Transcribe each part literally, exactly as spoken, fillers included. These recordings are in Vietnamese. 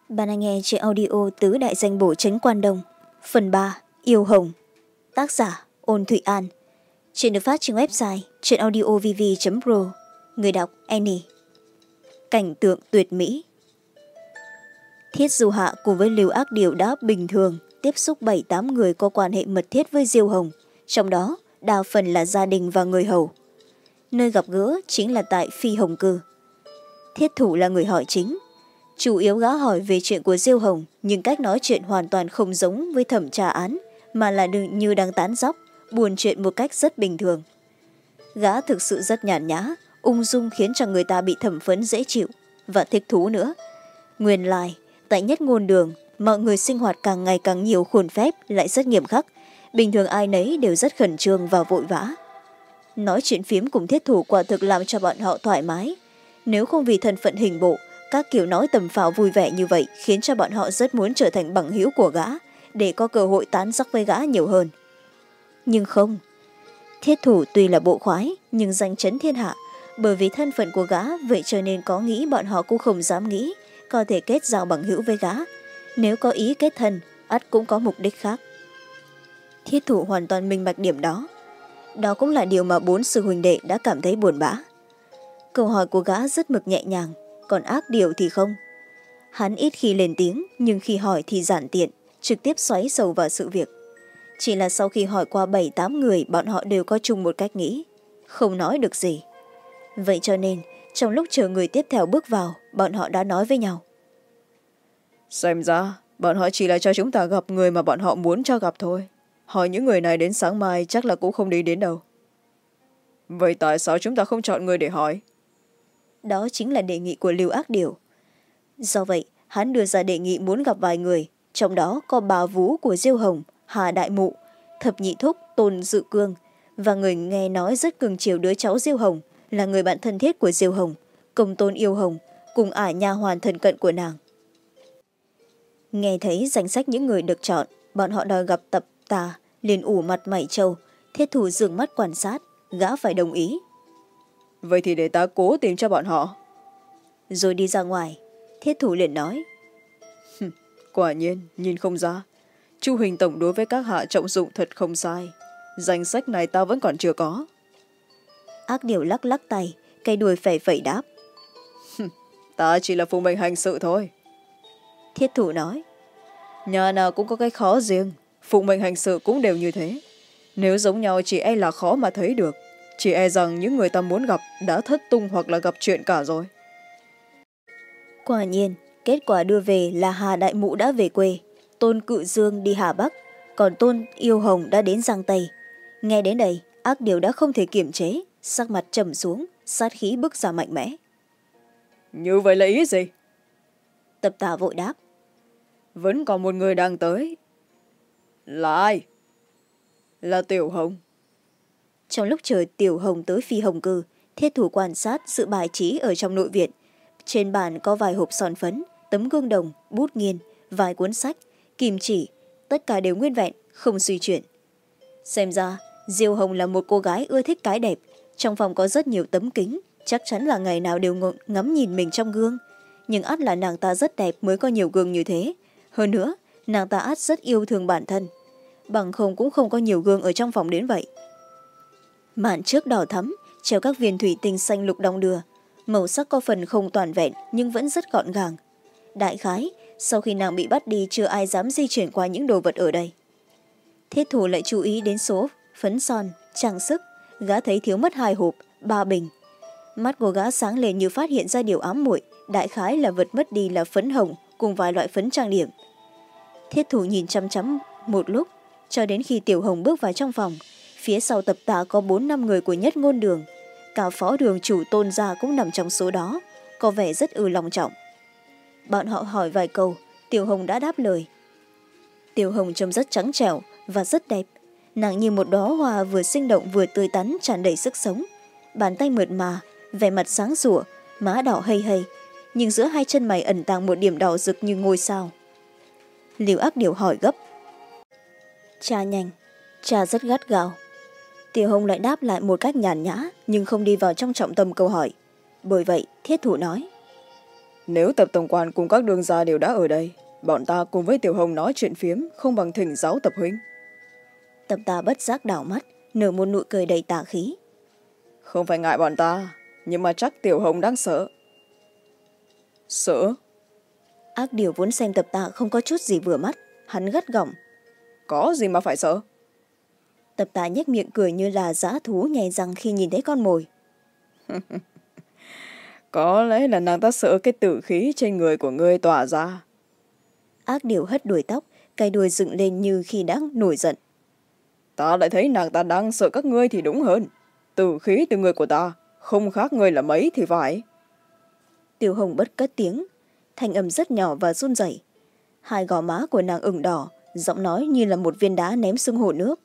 Bạn đang nghe trên audio Tứ Đại Danh Bổ Trấn Quan Đông. Phần ba. Yêu Hồng. Tác giả Ôn Thụy An. Chuyện được phát trên website chuyenaudiovv chấm pro. Người đọc Annie. Cảnh tượng tuyệt mỹ. Thiết Du Hạ cùng với Lưu Ác Điểu đã bình thường tiếp xúc bảy tám người có quan hệ mật thiết với Diêu Hồng, trong đó đa phần là gia đình và người hầu. Nơi gặp gỡ chính là tại Phi Hồng Cư. Thiết Thủ là người hỏi chính. Chủ yếu gã hỏi về chuyện của Diêu Hồng, nhưng cách nói chuyện hoàn toàn không giống với thẩm tra án, mà là như đang tán dóc, buồn chuyện một cách rất bình thường. Gã thực sự rất nhàn nhã, ung dung khiến cho người ta bị thẩm phấn dễ chịu, và thích thú nữa. Nguyên lai, tại Nhất Ngôn Đường, mọi người sinh hoạt càng ngày càng nhiều khuôn phép, lại rất nghiêm khắc. Bình thường ai nấy đều rất khẩn trương và vội vã. Nói chuyện phiếm cùng Thiết Thủ quả thực làm cho bọn họ thoải mái. Nếu không vì thân phận hình bộ, các kiểu nói tầm phào vui vẻ như vậy khiến cho bọn họ rất muốn trở thành bằng hữu của gã, để có cơ hội tán dóc với gã nhiều hơn. Nhưng không. Thiết Thủ tuy là bộ khoái, nhưng danh chấn thiên hạ. Bởi vì thân phận của gã, vậy cho nên có nghĩ bọn họ cũng không dám nghĩ có thể kết giao bằng hữu với gã. Nếu có ý kết thân, ắt cũng có mục đích khác. Thiết Thủ hoàn toàn minh bạch điểm đó. Đó cũng là điều mà bốn sư huynh đệ đã cảm thấy buồn bã. Câu hỏi của gã rất mực nhẹ nhàng, còn Ác Điểu thì không. Hắn ít khi lên tiếng, nhưng khi hỏi thì giản tiện, trực tiếp xoáy sâu vào sự việc. Chỉ là sau khi hỏi qua bảy tám người, bọn họ đều có chung một cách nghĩ, không nói được gì. Vậy cho nên, trong lúc chờ người tiếp theo bước vào, bọn họ đã nói với nhau. Xem ra, bọn họ chỉ là cho chúng ta gặp người mà bọn họ muốn cho gặp thôi. Hỏi những người này đến sáng mai chắc là cũng không đi đến đâu. Vậy tại sao chúng ta không chọn người để hỏi? Đó chính là đề nghị của Lưu Ác Điểu. Do vậy, hắn đưa ra đề nghị muốn gặp vài người, trong đó có bà vú của Diêu Hồng, Hà Đại Mụ, Thập Nhị Thúc, Tôn Dự Cương, và người nghe nói rất cưng chiều đứa cháu Diêu Hồng, là người bạn thân thiết của Diêu Hồng, Công Tôn Yêu Hồng, cùng ả nha hoàn thân cận của nàng. Nghe thấy danh sách những người được chọn, bọn họ đòi gặp Tập Tà, liền ủ mặt mày trâu. Thiết Thủ dường mắt quan sát, gã phải đồng ý. Vậy thì để ta cố tìm cho bọn họ. Rồi đi ra ngoài, Thiết Thủ liền nói. Quả nhiên, nhìn không ra. Chu Hình Tổng đối với các hạ trọng dụng thật không sai. Danh sách này ta vẫn còn chưa có. Ác Điểu lắc lắc tay, cây đuôi phẩy phẩy đáp. Ta chỉ là phụ mệnh hành sự thôi. Thiết Thủ nói. Nhà nào cũng có cái khó riêng, phụ mệnh hành sự cũng đều như thế. Nếu giống nhau chỉ e là khó mà thấy được. Chỉ e rằng những người ta muốn gặp đã thất tung hoặc là gặp chuyện cả rồi. Quả nhiên, kết quả đưa về là Hà Đại Mụ đã về quê, Tôn Cự Dương đi Hà Bắc, còn Tôn Yêu Hồng đã đến Giang Tây. Nghe đến đây, Ác Điểu đã không thể kiềm chế, sắc mặt trầm xuống, sát khí bức ra mạnh mẽ. Như vậy là ý gì? Tập Tà vội đáp. Vẫn còn một người đang tới. Là ai? Là Tiểu Hồng. Trong lúc chờ Tiểu Hồng tới Phi Hồng Cư, Thiết Thủ quan sát sự bài trí ở trong nội viện. Trên bàn có vài hộp son phấn, tấm gương đồng, bút nghiên, vài cuốn sách, kim chỉ, tất cả đều nguyên vẹn, không suy chuyển. Xem ra, Diêu Hồng là một cô gái ưa thích cái đẹp. Trong phòng có rất nhiều tấm kính, chắc chắn là ngày nào đều ngắm nhìn mình trong gương. Nhưng ắt là nàng ta rất đẹp mới có nhiều gương như thế. Hơn nữa, nàng ta ắt rất yêu thương bản thân. Bằng không cũng không có nhiều gương ở trong phòng đến vậy. Màn trước đỏ thắm, treo các viên thủy tinh xanh lục đong đưa. Màu sắc có phần không toàn vẹn nhưng vẫn rất gọn gàng. Đại khái, sau khi nàng bị bắt đi chưa ai dám di chuyển qua những đồ vật ở đây. Thiết Thủ lại chú ý đến số phấn son, trang sức. Gã thấy thiếu mất hai hộp, ba bình. Mắt của gã sáng lên như phát hiện ra điều ám muội. Đại khái là vật mất đi là phấn hồng cùng vài loại phấn trang điểm. Thiết Thủ nhìn chăm chăm một lúc, cho đến khi Tiểu Hồng bước vào trong phòng. Phía sau Tập Tà có bốn năm người của Nhất Ngôn Đường. Cả phó đường chủ Tôn gia cũng nằm trong số đó, có vẻ rất ư lòng trọng. Bọn họ hỏi vài câu, Tiểu Hồng đã đáp lời. Tiểu Hồng trông rất trắng trẻo và rất đẹp. Nàng như một đóa hoa vừa sinh động vừa tươi tắn, tràn đầy sức sống. Bàn tay mượt mà, vẻ mặt sáng sủa, má đỏ hây hây, nhưng giữa hai chân mày ẩn tàng một điểm đỏ rực như ngôi sao. Lưu Ác Điểu hỏi gấp. Cha nhanh, cha rất gắt gao. Tiểu Hồng lại đáp lại một cách nhàn nhã, nhưng không đi vào trong trọng tâm câu hỏi. Bởi vậy, Thiết Thủ nói. Nếu tập tổng quản cùng các đường gia đều đã ở đây, bọn ta cùng với Tiểu Hồng nói chuyện phiếm không bằng thỉnh giáo tập huynh. Tập ta bất giác đảo mắt, nở một nụ cười đầy tà khí. Không phải ngại bọn ta, nhưng mà chắc Tiểu Hồng đang sợ. Sợ? Ác Điều vốn xem tập ta không có chút gì vừa mắt, hắn gắt gỏng. Có gì mà phải sợ? Tập ta nhếch miệng cười như là dã thú nhè răng khi nhìn thấy con mồi. Có lẽ là nàng ta sợ cái tử khí trên người của ngươi tỏa ra. Ác Điều hất đuôi tóc, cái đuôi dựng lên như khi đã nổi giận. Ta lại thấy nàng ta đang sợ các ngươi thì đúng hơn. Tử khí từ người của ta không khác ngươi là mấy thì phải. Tiểu Hồng bất cất tiếng, thanh âm rất nhỏ và run rẩy. Hai gò má của nàng ửng đỏ, giọng nói như là một viên đá ném xuống hồ nước.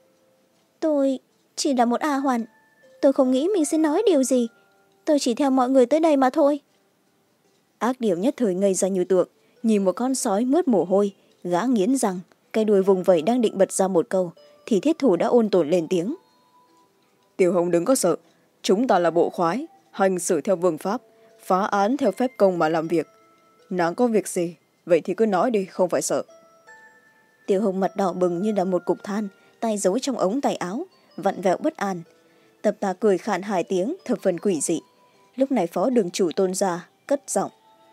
Tôi chỉ là một A Hoàn. Tôi không nghĩ mình sẽ nói điều gì. Tôi chỉ theo mọi người tới đây mà thôi. Ác Điều nhất thời ngây ra như tượng, nhìn một con sói mướt mồ hôi, gã nghiến răng, cái đuôi vùng vẫy đang định bật ra một câu, thì thiết thủ đã ôn tồn lên tiếng. Tiểu Hồng đừng có sợ, chúng ta là bộ khoái, hành xử theo vương pháp, phá án theo phép công mà làm việc. Nàng có việc gì, vậy thì cứ nói đi, không phải sợ. Tiểu Hồng mặt đỏ bừng như là một cục than, tay giấu trong ống tay áo, vặn vẹo bất an. Tập ta cười khàn hai tiếng, thập phần quỷ dị. Lúc này phó đường chủ Tôn gia cất giọng.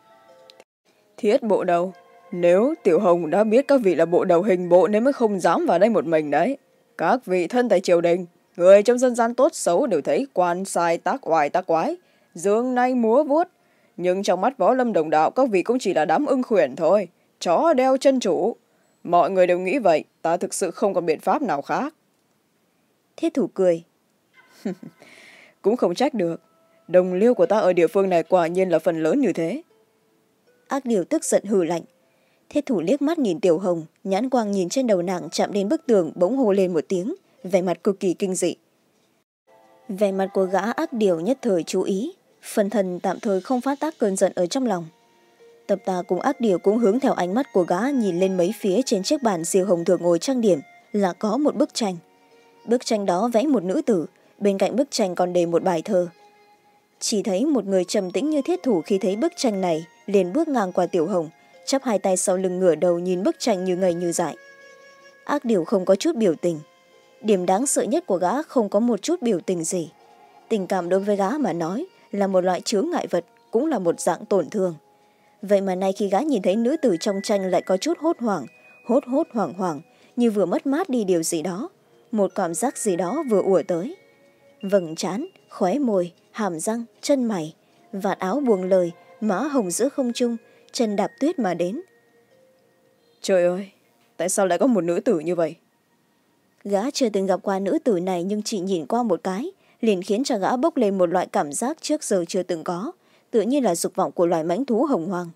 Thiết bộ đầu, nếu Tiểu Hồng đã biết các vị là bộ đầu hình bộ nên mới không dám vào đây một mình đấy. Các vị thân tại triều đình, người trong dân gian tốt xấu đều thấy quan sai tác oai tác quái, dương nay múa vuốt. Nhưng trong mắt võ lâm đồng đạo các vị cũng chỉ là đám ưng khuyển thôi, chó đeo chân chủ. Mọi người đều nghĩ vậy, ta thực sự không còn biện pháp nào khác. Thiết thủ cười. Cũng không trách được, đồng liêu của ta ở địa phương này quả nhiên là phần lớn như thế. Ác Điều tức giận hừ lạnh. Thiết thủ liếc mắt nhìn Tiểu Hồng, nhãn quang nhìn trên đầu nàng chạm đến bức tường, bỗng hô lên một tiếng, vẻ mặt cực kỳ kinh dị. Vẻ mặt của gã Ác Điều nhất thời chú ý, phần thần tạm thời không phát tác cơn giận ở trong lòng. Tập ta cùng Ác Điều cũng hướng theo ánh mắt của gã nhìn lên mấy phía trên chiếc bàn diều hồng thường ngồi trang điểm là có một bức tranh. Bức tranh đó vẽ một nữ tử, bên cạnh bức tranh còn đề một bài thơ. Chỉ thấy một người trầm tĩnh như thiết thủ khi thấy bức tranh này liền bước ngang qua Tiểu Hồng, chắp hai tay sau lưng ngửa đầu nhìn bức tranh như ngây như dại. Ác Điều không có chút biểu tình. Điểm đáng sợ nhất của gã không có một chút biểu tình gì. Tình cảm đối với gã mà nói là một loại chướng ngại vật, cũng là một dạng tổn thương. Vậy mà nay khi gã nhìn thấy nữ tử trong tranh lại có chút hốt hoảng, hốt hốt hoảng hoảng, như vừa mất mát đi điều gì đó. Một cảm giác gì đó vừa ùa tới. Vầng trán, khóe môi, hàm răng, chân mày, vạt áo buông lời, má hồng giữa không trung, chân đạp tuyết mà đến. Trời ơi, tại sao lại có một nữ tử như vậy? Gã chưa từng gặp qua nữ tử này nhưng chỉ nhìn qua một cái, liền khiến cho gã bốc lên một loại cảm giác trước giờ chưa từng có, tự như là dục vọng của loài mãnh thú hồng hoang.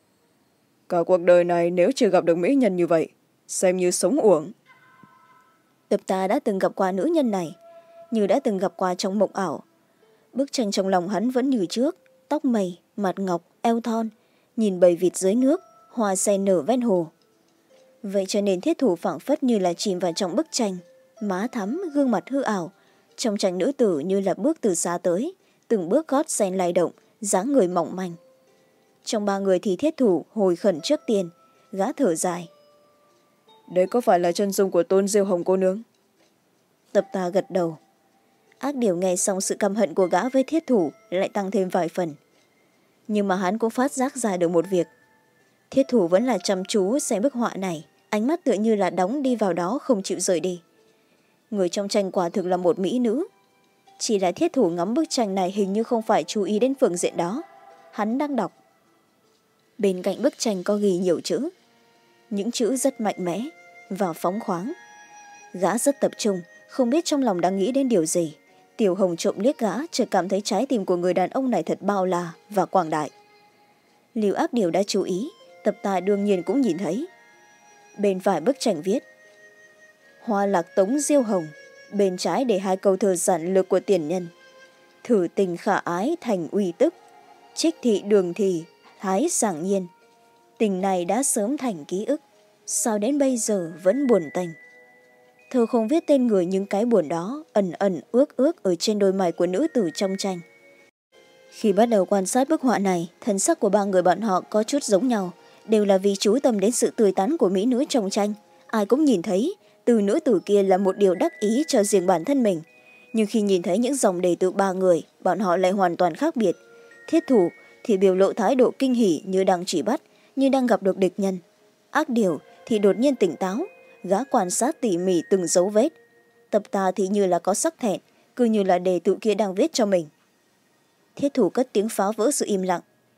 Cả cuộc đời này nếu chưa gặp được mỹ nhân như vậy, xem như sống uổng. Tập ta đã từng gặp qua nữ nhân này, như đã từng gặp qua trong mộng ảo. Bức tranh trong lòng hắn vẫn như trước, tóc mây, mặt ngọc, eo thon, nhìn bầy vịt dưới nước, hoa sen nở ven hồ. Vậy cho nên thiết thủ phảng phất như là chìm vào trong bức tranh, má thắm, gương mặt hư ảo. Trong tranh nữ tử như là bước từ xa tới, từng bước gót sen lay động, dáng người mỏng manh. Trong ba người thì thiết thủ hồi khẩn trước tiên, gã thở dài. Đấy có phải là chân dung của Tôn Diêu Hồng cô nương? Tập ta gật đầu. Ác Điều nghe xong sự căm hận của gã với thiết thủ lại tăng thêm vài phần. Nhưng mà hắn cũng phát giác ra được một việc. Thiết thủ vẫn là chăm chú xem bức họa này, ánh mắt tựa như là đóng đi vào đó không chịu rời đi. Người trong tranh quả thực là một mỹ nữ. Chỉ là thiết thủ ngắm bức tranh này hình như không phải chú ý đến phương diện đó. Hắn đang đọc. Bên cạnh bức tranh có ghi nhiều chữ. Những chữ rất mạnh mẽ và phóng khoáng. Gã rất tập trung, không biết trong lòng đang nghĩ đến điều gì. Tiểu Hồng trộm liếc gã, chợt cảm thấy trái tim của người đàn ông này thật bao la và quảng đại. Lưu Ác Điều đã chú ý, tập ta đương nhiên cũng nhìn thấy. Bên phải bức tranh viết Hoa lạc tống diêu hồng, bên trái để hai câu thơ giản lược của tiền nhân. Thử tình khả ái thành uy tức, trích thị đường thì thái sảng nhiên. Tình này đã sớm thành ký ức, sao đến bây giờ vẫn buồn tênh. Thơ không viết tên người nhưng cái buồn đó ẩn ẩn ước ước ở trên đôi mày của nữ tử trong tranh. Khi bắt đầu quan sát bức họa này, thần sắc của ba người bọn họ có chút giống nhau, đều là vì chú tâm đến sự tươi tắn của mỹ nữ trong tranh. Ai cũng nhìn thấy từ nữ tử kia là một điều đắc ý cho riêng bản thân mình. Nhưng khi nhìn thấy những dòng đề từ ba người, bọn họ lại hoàn toàn khác biệt. Thiết thủ thì biểu lộ thái độ kinh hỉ như đang chỉ bắt, như đang gặp được địch nhân. Ác điều thì đột nhiên tỉnh táo, gã quan sát tỉ mỉ từng dấu vết. Tập tà thì như là có sắc thẹn, cứ như là đề tự kia đang viết cho mình. Thiết thủ cất tiếng phá vỡ sự im lặng.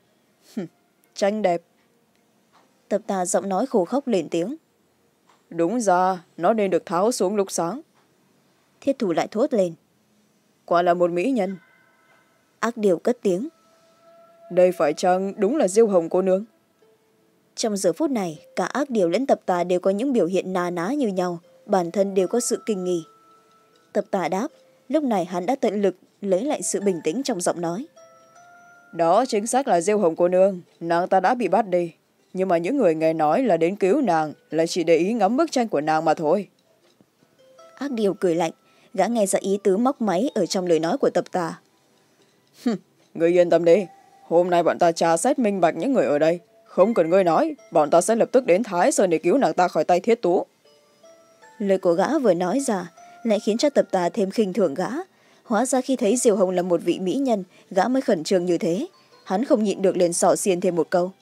Tranh đẹp. Tập tà giọng nói khổ khóc lên tiếng. Đúng ra, nó nên được tháo xuống lúc sáng. Thiết thủ lại thốt lên. Quả là một mỹ nhân. Ác điều cất tiếng. Đây phải chăng đúng là Diêu Hồng cô nương? Trong giờ phút này, cả ác điều lẫn tập tà đều có những biểu hiện na ná như nhau, bản thân đều có sự kinh nghi. Tập tà đáp, lúc này hắn đã tận lực lấy lại sự bình tĩnh trong giọng nói. Đó chính xác là Diêu Hồng cô nương, nàng ta đã bị bắt đi. Nhưng mà những người nghe nói là đến cứu nàng lại chỉ để ý ngắm bức tranh của nàng mà thôi. Ác điều cười lạnh, gã nghe ra ý tứ móc máy ở trong lời nói của tập tà. Ngươi yên tâm đi, hôm nay bọn ta tra xét minh bạch những người ở đây. Không cần ngươi nói, bọn ta sẽ lập tức đến Thái Sơn để cứu nàng ta khỏi tay Thiết Tú. Lời của gã vừa nói ra lại khiến cho tập tà thêm khinh thường gã. Hóa ra khi thấy Diều Hồng là một vị mỹ nhân, gã mới khẩn trương như thế. Hắn không nhịn được liền xỏ xiên thêm một câu.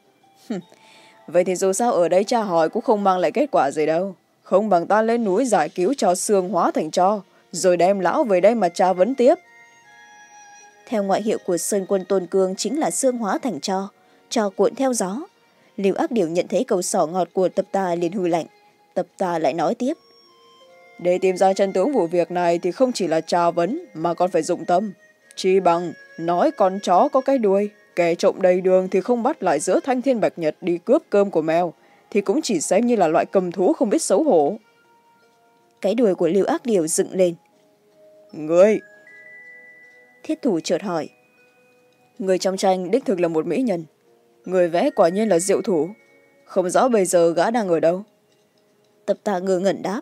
Vậy thì dù sao ở đây tra hỏi cũng không mang lại kết quả gì đâu. Không bằng ta lên núi giải cứu cho xương hóa thành tro, rồi đem lão về đây mà tra vấn tiếp. Theo ngoại hiệu của Sơn Quân Tôn Cương chính là xương hóa thành tro, tro cuộn theo gió. Lưu Ác Điều nhận thấy câu sỏ ngọt của tập tà liền hừ lạnh. Tập tà lại nói tiếp. Để tìm ra chân tướng vụ việc này thì không chỉ là tra vấn mà còn phải dụng tâm. Chỉ bằng nói con chó có cái đuôi, kẻ trộm đầy đường thì không bắt lại giữa thanh thiên bạch nhật đi cướp cơm của mèo, thì cũng chỉ xem như là loại cầm thú không biết xấu hổ. Cái đuôi của Lưu Ác Điều dựng lên. Người! Thiết thủ chợt hỏi. Người trong tranh đích thực là một mỹ nhân. Người vẽ quả nhiên là diệu thủ. Không rõ bây giờ gã đang ở đâu. Tập tà ngơ ngẩn đáp.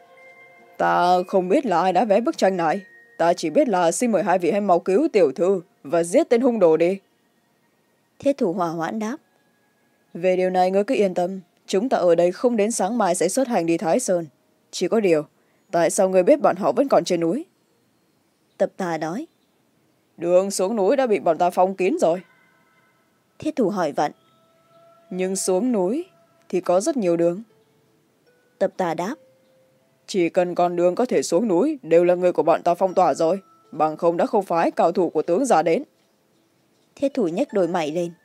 Ta không biết là ai đã vẽ bức tranh này. Ta chỉ biết là xin mời hai vị hãy mau cứu tiểu thư và giết tên hung đồ đi. Thiết thủ hòa hoãn đáp. Về điều này ngươi cứ yên tâm. Chúng ta ở đây không đến sáng mai sẽ xuất hành đi Thái Sơn. Chỉ có điều, tại sao ngươi biết bọn họ vẫn còn trên núi? Tập tà nói. Đường xuống núi đã bị bọn ta phong kín rồi. Thiết thủ hỏi vặn. Nhưng xuống núi thì có rất nhiều đường. Tập tà đáp. Chỉ cần con đường có thể xuống núi đều là người của bọn ta phong tỏa rồi. Bằng không đã không phái cao thủ của tướng già đến. Thiết thủ nhếch đôi mày lên.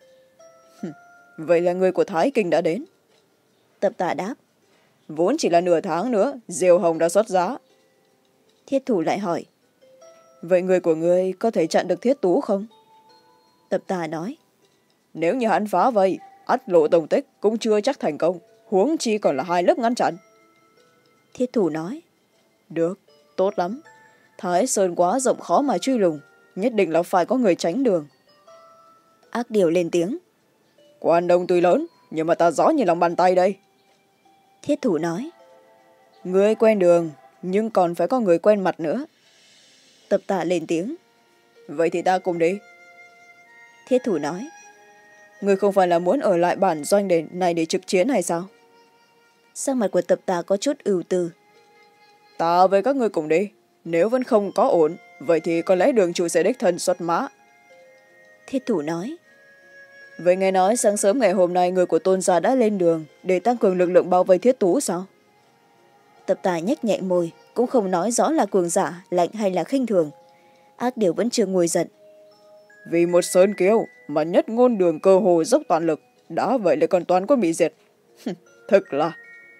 Vậy là người của Thái Kinh đã đến. Tập tà đáp. Vốn chỉ là nửa tháng nữa, Diều Hồng đã xuất giá. Thiết thủ lại hỏi. Vậy người của ngươi có thể chặn được Thiết Tú không? Tập tà nói. Nếu như hắn phá vây, ắt lộ tông tích cũng chưa chắc thành công. Huống chi còn là hai lớp ngăn chặn. Thiết thủ nói. Được, tốt lắm. Thái Sơn quá rộng khó mà truy lùng. Nhất định là phải có người tránh đường. Ác Điều lên tiếng. Quan Đông tuy lớn, nhưng mà ta rõ như lòng bàn tay đây. Thiết thủ nói. Người quen đường, nhưng còn phải có người quen mặt nữa. Tập tà lên tiếng. Vậy thì ta cùng đi. Thiết thủ nói. Người không phải là muốn ở lại bản doanh để này để trực chiến hay sao? Sắc mặt của tập tà có chút ưu tư. Ta với các người cùng đi. Nếu vẫn không có ổn, vậy thì có lẽ đường chủ sẽ đích thân xuất mã. Thiết thủ nói. Vậy nghe nói sáng sớm ngày hôm nay người của Tôn gia đã lên đường để tăng cường lực lượng bao vây Thiết Tú sao? Tập tà nhếch nhẹ môi, cũng không nói rõ là cường giả, lạnh hay là khinh thường. Ác Điều vẫn chưa nguôi giận. Vì một sơn kiêu mà nhất ngôn đường cơ hồ dốc toàn lực, đã vậy lại còn toàn quân bị diệt. Thực là...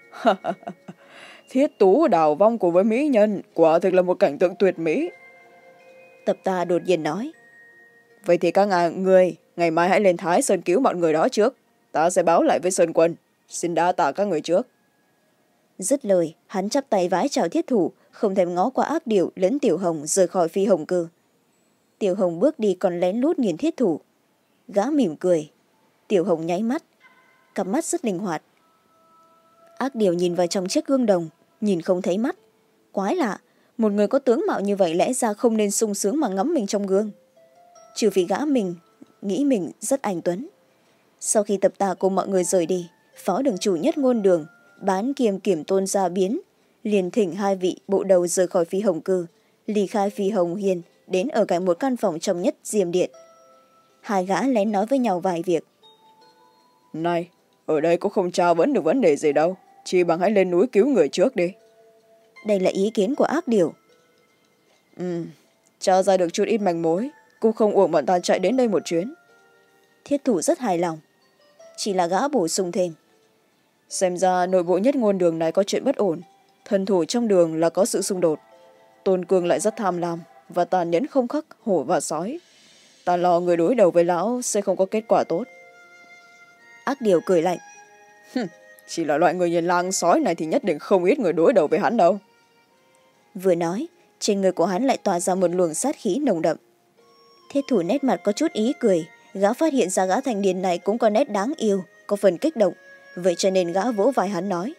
Thiết Tú đào vong cùng với mỹ nhân, quả thực là một cảnh tượng tuyệt mỹ. Tập tà đột nhiên nói. Vậy thì các ngài người ngày mai hãy lên Thái Sơn cứu mọi người đó trước. Ta sẽ báo lại với Sơn Quân. Xin đa tạ các người trước. Dứt lời, hắn chắp tay vái chào Thiết thủ, không thèm ngó qua Ác Điều lẫn Tiểu Hồng rời khỏi Phi Hồng Cư. Tiểu Hồng bước đi còn lén lút nhìn Thiết thủ. Gã mỉm cười. Tiểu Hồng nháy mắt. Cặp mắt rất linh hoạt. Ác Điều nhìn vào trong chiếc gương đồng, nhìn không thấy mắt. Quái lạ, một người có tướng mạo như vậy lẽ ra không nên sung sướng mà ngắm mình trong gương. trừ vì gã mình nghĩ mình rất anh tuấn. Sau khi tập tà cùng mọi người rời đi, phó đường chủ Nhất Ngôn Đường bán kiêm kiểm tôn gia biến liền thỉnh hai vị bộ đầu rời khỏi Phi Hồng Cư, ly khai Phi Hồng Hiên, đến ở cạnh một căn phòng trong Nhất Diêm Điện. Hai gã lén nói với nhau vài việc. Này, ở đây cũng không tra vấn được vấn đề gì đâu, chỉ bằng hãy lên núi cứu người trước đi. Đây là ý kiến của Ác Điều. Ừ, tra ra được chút ít manh mối, cũng không uổng bọn ta chạy đến đây một chuyến. Thiết thủ rất hài lòng. Chỉ là gã bổ sung thêm. Xem ra nội bộ Nhất Ngôn Đường này có chuyện bất ổn. Thần thủ trong đường là có sự xung đột. Tôn Cương lại rất tham lam và tàn nhẫn không khắc hổ và sói. Ta lo người đối đầu với lão sẽ không có kết quả tốt. Ác Điều cười lạnh. Chỉ là loại người nhìn lang sói này thì nhất định không ít người đối đầu với hắn đâu. Vừa nói, trên người của hắn lại tỏa ra một luồng sát khí nồng đậm. Thiết thủ nét mặt có chút ý cười. Gã phát hiện ra gã thanh niên này cũng có nét đáng yêu, có phần kích động. Vậy cho nên gã vỗ vai hắn nói.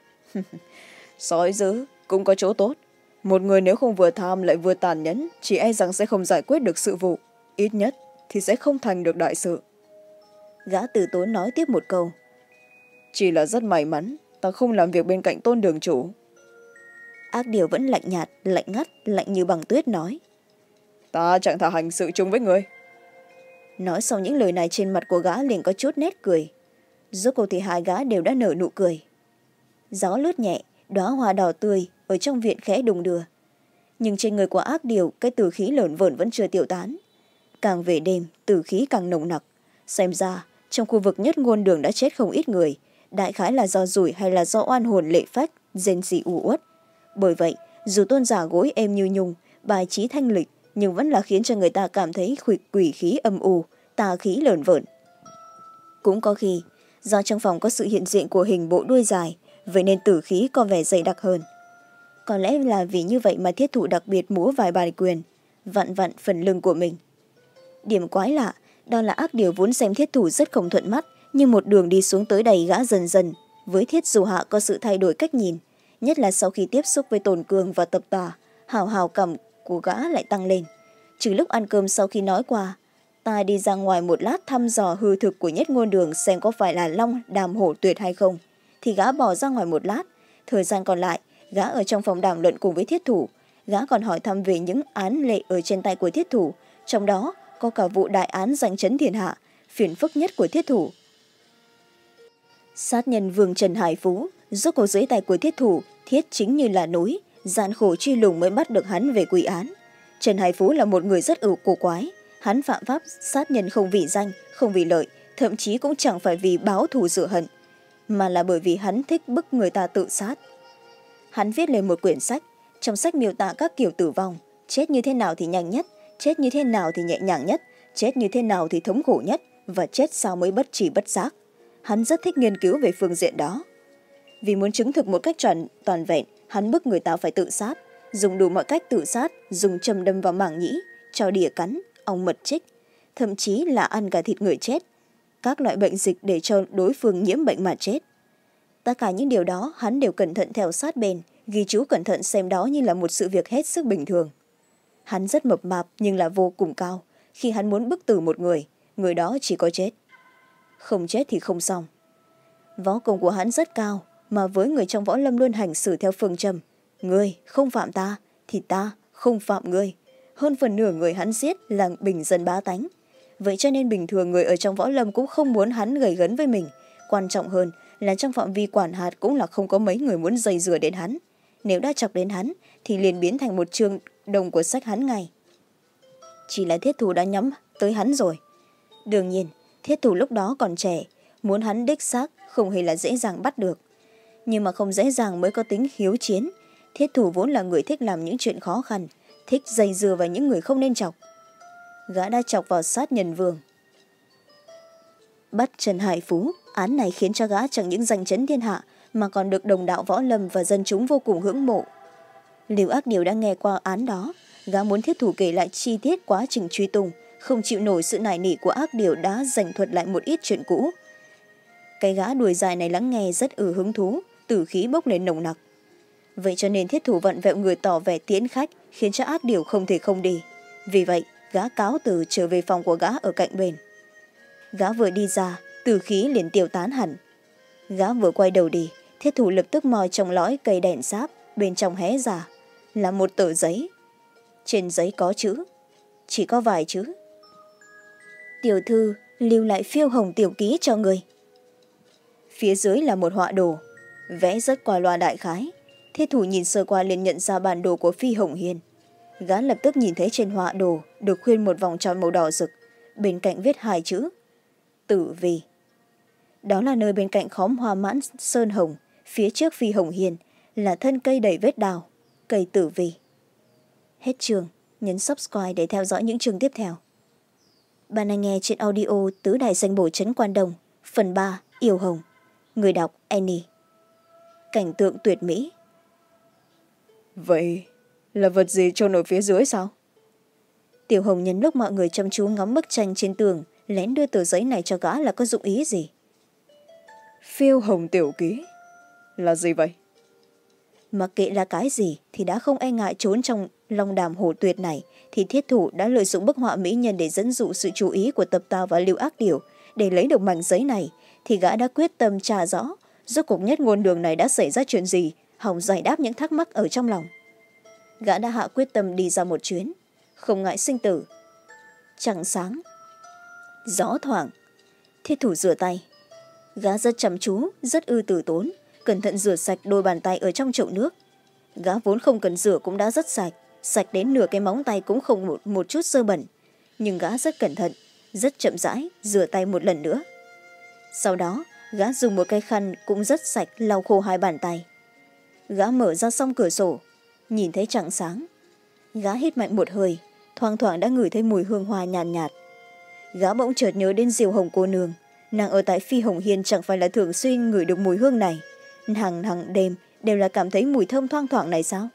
Sói dữ cũng có chỗ tốt. Một người nếu không vừa tham lại vừa tàn nhẫn, chỉ e rằng sẽ không giải quyết được sự vụ. Ít nhất thì sẽ không thành được đại sự. Gã từ tốn nói tiếp một câu. Chỉ là rất may mắn, ta không làm việc bên cạnh Tôn đường chủ. Ác Điều vẫn lạnh nhạt, lạnh ngắt, lạnh như bằng tuyết nói. Ta chẳng thà hành sự chung với người. Nói xong những lời này, trên mặt của gã liền có chút nét cười. Rốt cuộc thì hai gã đều đã nở nụ cười. Gió lướt nhẹ, đóa hoa đỏ tươi ở trong viện khẽ đùng đưa. Nhưng trên người của Ác Điều, cái tử khí lởn vởn vẫn chưa tiêu tán. Càng về đêm, tử khí càng nồng nặc. Xem ra trong khu vực Nhất Ngôn Đường đã chết không ít người, đại khái là do rủi hay là do oan hồn lệ phách, rên rỉ u uất. Bởi vậy, dù tôn giả gối êm như nhung, bài trí thanh lịch, nhưng vẫn là khiến cho người ta cảm thấy quỷ, quỷ khí âm u, tà khí lởn vởn. Cũng có khi do trong phòng có sự hiện diện của hình bộ đuôi dài, vậy nên tử khí có vẻ dày đặc hơn. Có lẽ là vì như vậy mà thiết thủ đặc biệt múa vài bài quyền, vặn vặn phần lưng của mình. Điểm quái lạ đó là Ác Điều vốn xem thiết thủ rất không thuận mắt, nhưng một đường đi xuống tới đây gã dần dần với Thiết Dù Hạ có sự thay đổi cách nhìn, nhất là sau khi tiếp xúc với Tồn Cường và Tập Tà, hào hào cảm của gã lại tăng lên. Trừ lúc ăn cơm sau khi nói qua, ta đi ra ngoài một lát thăm dò hư thực của Nhất Ngôn Đường xem có phải là long đàm hổ tuyệt hay không, thì gã bỏ ra ngoài một lát. Thời gian còn lại, gã ở trong phòng đàm luận cùng với thiết thủ. Gã còn hỏi thăm về những án lệ ở trên tay của thiết thủ, trong đó có cả vụ đại án giành chấn thiên hạ, phiền phức nhất của thiết thủ. Sát nhân Vương Trần Hải Phú, rốt cuộc dưới tay của thiết thủ, thiết chính như là núi, gian khổ truy lùng mới bắt được hắn về quy án. Trần Hải Phú là một người rất ưu cổ quái. Hắn phạm pháp sát nhân không vì danh, không vì lợi, thậm chí cũng chẳng phải vì báo thù rửa hận, mà là bởi vì hắn thích bức người ta tự sát. Hắn viết lên một quyển sách, trong sách miêu tả các kiểu tử vong, chết như thế nào thì nhanh nhất, chết như thế nào thì nhẹ nhàng nhất, chết như thế nào thì thống khổ nhất, và chết sao mới bất chỉ bất giác. Hắn rất thích nghiên cứu về phương diện đó. Vì muốn chứng thực một cách tròn toàn vẹn, hắn bức người ta phải tự sát, dùng đủ mọi cách tự sát, dùng châm đâm vào màng nhĩ, cho đỉa cắn, ong mật chích, thậm chí là ăn cả thịt người chết, các loại bệnh dịch để cho đối phương nhiễm bệnh mà chết. Tất cả những điều đó hắn đều cẩn thận theo sát bên, ghi chú cẩn thận xem đó như là một sự việc hết sức bình thường. Hắn rất mập mạp nhưng là vô cùng cao. Khi hắn muốn bức tử một người, người đó chỉ có chết. Không chết thì không xong. Võ công của hắn rất cao, mà với người trong võ lâm luôn hành xử theo phương châm ngươi không phạm ta thì ta không phạm ngươi. Hơn phần nửa người hắn giết là bình dân bá tánh. Vậy cho nên bình thường người ở trong võ lâm cũng không muốn hắn gầy gấn với mình. Quan trọng hơn là trong phạm vi quản hạt cũng là không có mấy người muốn dây dừa đến hắn. Nếu đã chọc đến hắn thì liền biến thành một chương đồng của sách hắn ngay. Chỉ là thiết thủ đã nhắm tới hắn rồi. Đương nhiên thiết thủ lúc đó còn trẻ, muốn hắn đích xác không hề là dễ dàng bắt được. Nhưng mà không dễ dàng mới có tính hiếu chiến. Thiết thủ vốn là người thích làm những chuyện khó khăn, thích dây dừa vào những người không nên chọc. Gã đã chọc vào sát nhân Vương. Bắt Trần Hải Phú, án này khiến cho gã chẳng những giành chấn thiên hạ mà còn được đồng đạo võ lâm và dân chúng vô cùng ngưỡng mộ. Lưu Ác Điều đã nghe qua án đó, gã muốn thiết thủ kể lại chi tiết quá trình truy tung, không chịu nổi sự nài nỉ của Ác Điều đã giành thuật lại một ít chuyện cũ. Cái gã đuôi dài này lắng nghe rất ư hứng thú, tử khí bốc lên nồng nặc. Vậy cho nên thiết thủ vặn vẹo người tỏ vẻ tiễn khách, khiến cho Ác Điều không thể không đi. Vì vậy gã cáo từ trở về phòng của gã ở cạnh bên. Gã vừa đi ra, tử khí liền tiêu tán hẳn. Gã vừa quay đầu đi, Thiết Thủ lập tức moi trong lõi cây đèn sáp, bên trong hé ra là một tờ giấy. Trên giấy có chữ, chỉ có vài chữ: tiểu thư lưu lại phiêu hồng tiểu ký cho người. Phía dưới là một họa đồ, vẽ rất qua loa đại khái. Thiết Thủ nhìn sơ qua liền nhận ra bản đồ của Phi Hồng Hiên. Gã lập tức nhìn thấy trên họa đồ được khuyên một vòng tròn màu đỏ rực, bên cạnh viết hai chữ: Tử Vi. Đó là nơi bên cạnh khóm hoa mãn sơn hồng, phía trước Phi Hồng Hiên là thân cây đầy vết đào, cây tử vi. Hết chương, nhấn subscribe để theo dõi những chương tiếp theo. Bạn đang nghe trên audio Tứ Đại Danh Bổ Trấn Quan Đông, phần ba, Yêu Hồng. Người đọc Annie. Cảnh tượng tuyệt mỹ. Vậy là vật gì trôn ở phía dưới sao? Tiểu Hồng nhân lúc mọi người chăm chú ngắm bức tranh trên tường, lén đưa tờ giấy này cho gã là có dụng ý gì? Phiêu hồng tiểu ký là gì vậy? Mặc kệ là cái gì thì đã không e ngại trốn trong long đàm hổ tuyệt này, thì Thiết Thủ đã lợi dụng bức họa mỹ nhân để dẫn dụ sự chú ý của Tập Tao và Lưu Ác Điểu. Để lấy được mảnh giấy này thì gã đã quyết tâm tra rõ rốt cuộc Nhất Ngôn Đường này đã xảy ra chuyện gì, hòng giải đáp những thắc mắc ở trong lòng. Gã đã hạ quyết tâm đi ra một chuyến, không ngại sinh tử. Trăng sáng, gió thoảng. Thiết Thủ rửa tay. Gã rất chăm chú, rất ư tử tốn, cẩn thận rửa sạch đôi bàn tay ở trong chậu nước. Gã vốn không cần rửa cũng đã rất sạch, sạch đến nửa cái móng tay cũng không một, một chút dơ bẩn. Nhưng gã rất cẩn thận, rất chậm rãi rửa tay một lần nữa. Sau đó, gã dùng một cái khăn cũng rất sạch lau khô hai bàn tay. Gã mở ra song cửa sổ, nhìn thấy trăng sáng. Gã hít mạnh một hơi, thoang thoảng đã ngửi thấy mùi hương hoa nhàn nhạt, nhạt. Gã bỗng chợt nhớ đến Diều Hồng cô nương. Nàng ở tại Phi Hồng Hiên chẳng phải là thường xuyên ngửi được mùi hương này. Hàng hàng đêm đều là cảm thấy mùi thơm thoang thoảng này sao?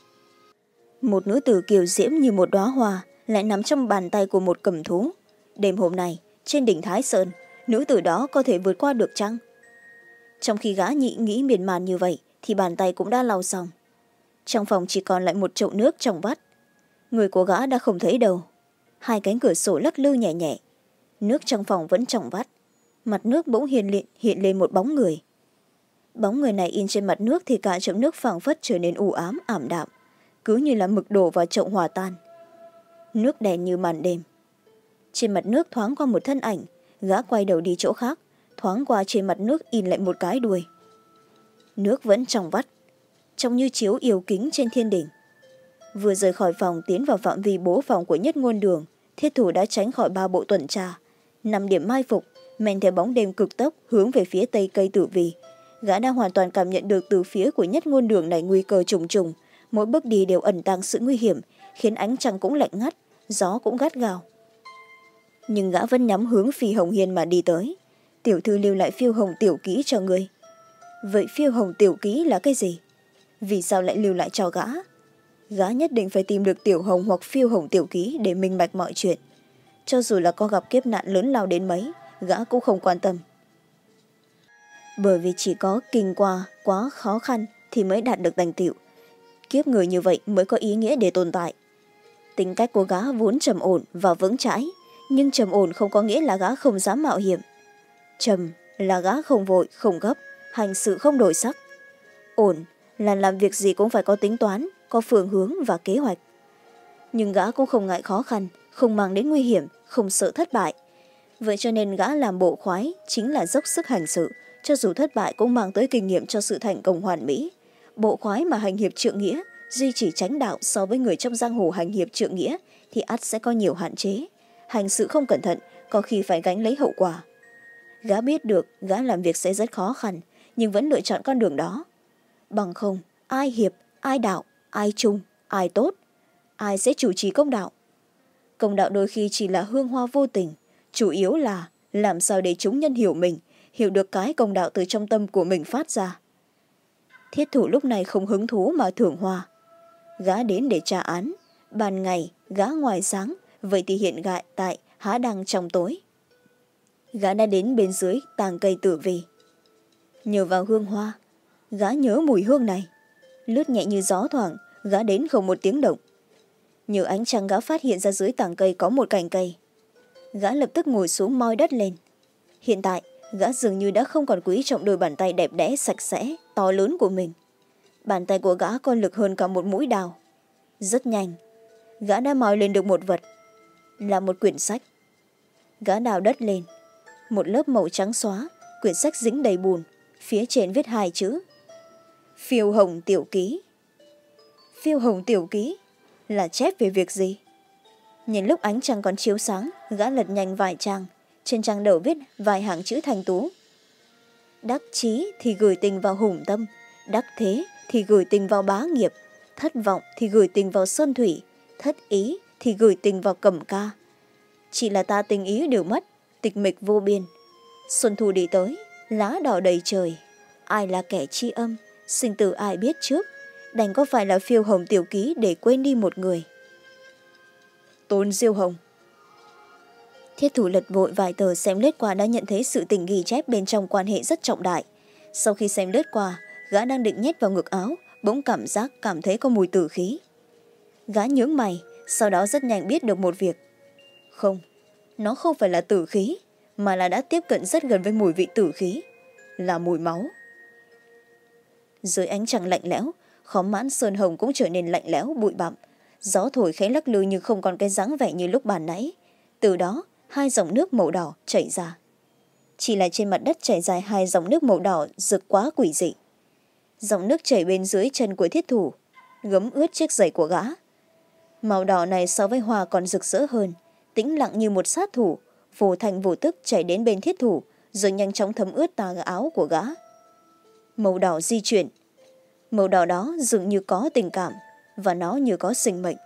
Một nữ tử kiều diễm như một đóa hoa lại nằm trong bàn tay của một cầm thú. Đêm hôm nay, trên đỉnh Thái Sơn, nữ tử đó có thể vượt qua được chăng? Trong khi gã nhị nghĩ miên man như vậy, thì bàn tay cũng đã lau xong. Trong phòng chỉ còn lại một chậu nước trong vắt. Người của gã đã không thấy đâu. Hai cánh cửa sổ lắc lư nhẹ nhẹ. Nước trong phòng vẫn trong vắt. Mặt nước bỗng hiện lên, hiện lên một bóng người. Bóng người này in trên mặt nước thì cả chậu nước phảng phất trở nên u ám, ảm đạm, cứ như là mực đổ vào chậu hòa tan. Nước đen như màn đêm. Trên mặt nước thoáng qua một thân ảnh, gã quay đầu đi chỗ khác, thoáng qua trên mặt nước in lại một cái đuôi. Nước vẫn trong vắt, trông như chiếu yêu kính trên thiên đỉnh. Vừa rời khỏi phòng tiến vào phạm vi bố phòng của Nhất Ngôn Đường, Thiết Thủ đã tránh khỏi ba bộ tuần tra, năm điểm mai phục, men theo bóng đêm cực tốc hướng về phía tây cây tử vi. Gã đã hoàn toàn cảm nhận được từ phía của Nhất Ngôn Đường này nguy cơ trùng trùng, mỗi bước đi đều ẩn tàng sự nguy hiểm, khiến ánh trăng cũng lạnh ngắt, gió cũng gắt gao. Nhưng gã vẫn nhắm hướng Phi Hồng Hiên mà đi tới. Tiểu thư lưu lại phiêu hồng tiểu ký cho người. Vậy phiêu hồng tiểu ký là cái gì? Vì sao lại lưu lại cho gã? Gã nhất định phải tìm được tiểu hồng hoặc phiêu hồng tiểu ký để minh bạch mọi chuyện. Cho dù là có gặp kiếp nạn lớn lao đến mấy, gã cũng không quan tâm. Bởi vì chỉ có kinh qua quá khó khăn thì mới đạt được thành tựu. Kiếp người như vậy mới có ý nghĩa để tồn tại. Tính cách của gã vốn trầm ổn và vững chãi, nhưng trầm ổn không có nghĩa là gã không dám mạo hiểm. Trầm là gã không vội, không gấp, hành sự không đổi sắc. Ổn là làm việc gì cũng phải có tính toán, có phương hướng và kế hoạch. Nhưng gã cũng không ngại khó khăn, không mang đến nguy hiểm, không sợ thất bại. Vậy cho nên gã làm bộ khoái chính là dốc sức hành sự, cho dù thất bại cũng mang tới kinh nghiệm cho sự thành công hoàn mỹ. Bộ khoái mà hành hiệp trượng nghĩa, duy trì chánh đạo so với người trong giang hồ hành hiệp trượng nghĩa thì ắt sẽ có nhiều hạn chế. Hành sự không cẩn thận, có khi phải gánh lấy hậu quả. Gã biết được gã làm việc sẽ rất khó khăn, nhưng vẫn lựa chọn con đường đó. Bằng không, ai hiệp, ai đạo, ai trung, ai tốt, ai sẽ chủ trì công đạo. Công đạo đôi khi chỉ là hương hoa vô tình, chủ yếu là làm sao để chúng nhân hiểu mình, hiểu được cái công đạo từ trong tâm của mình phát ra. Thiết Thủ lúc này không hứng thú mà thưởng hoa. Gã đến để tra án, ban ngày gã ngoài sáng, vậy thì hiện gại tại há đang trong tối. Gã đã đến bên dưới tàng cây tử vi. Nhờ vào hương hoa, gã nhớ mùi hương này. Lướt nhẹ như gió thoảng, gã đến không một tiếng động. Nhờ ánh trăng gã phát hiện ra dưới tảng cây có một cành cây. Gã lập tức ngồi xuống moi đất lên. Hiện tại gã dường như đã không còn quý trọng đôi bàn tay đẹp đẽ sạch sẽ to lớn của mình. Bàn tay của gã có lực hơn cả một mũi đào. Rất nhanh gã đã moi lên được một vật, là một quyển sách. Gã đào đất lên, một lớp màu trắng xóa, quyển sách dính đầy bùn, phía trên viết hai chữ: Phiêu Hồng Tiểu Ký. Phiêu Hồng Tiểu Ký là chép về việc gì? Nhìn lúc ánh trăng còn chiếu sáng, gã lật nhanh vài trang. Trên trang đầu viết vài hàng chữ thanh tú: Đắc chí thì gửi tình vào Hùng Tâm, đắc thế thì gửi tình vào Bá Nghiệp, thất vọng thì gửi tình vào Sơn Thủy, thất ý thì gửi tình vào Cẩm Ca. Chỉ là ta tình ý đều mất, tịch mịch vô biên. Xuân thu đi tới, lá đỏ đầy trời. Ai là kẻ tri âm, sinh tử ai biết trước. Đành có phải là phiêu hồng tiểu ký để quên đi một người. Tôn Diêu Hồng. Thiết thủ lật vội vài tờ xem lướt qua đã nhận thấy sự tình ghi chép bên trong quan hệ rất trọng đại. Sau khi xem lướt qua, gã đang định nhét vào ngực áo, bỗng cảm giác cảm thấy có mùi tử khí. Gã nhướng mày, sau đó rất nhanh biết được một việc. Không, nó không phải là tử khí, mà là đã tiếp cận rất gần với mùi vị tử khí, là mùi máu. Dưới ánh trăng lạnh lẽo, khóm mãn sơn hồng cũng trở nên lạnh lẽo bụi bặm. Gió thổi khẽ lắc lư nhưng không còn cái dáng vẻ như lúc bàn nãy. Từ đó hai dòng nước màu đỏ chảy ra. Chỉ là trên mặt đất chảy dài hai dòng nước màu đỏ rực quá quỷ dị. Dòng nước chảy bên dưới chân của thiết thủ, gấm ướt chiếc giày của gã. Màu đỏ này so với hoa còn rực rỡ hơn, tĩnh lặng như một sát thủ, vô thành vô tức chảy đến bên thiết thủ, rồi nhanh chóng thấm ướt tà áo của gã. Màu đỏ di chuyển. Màu đỏ đó dường như có tình cảm, và nó như có sinh mệnh.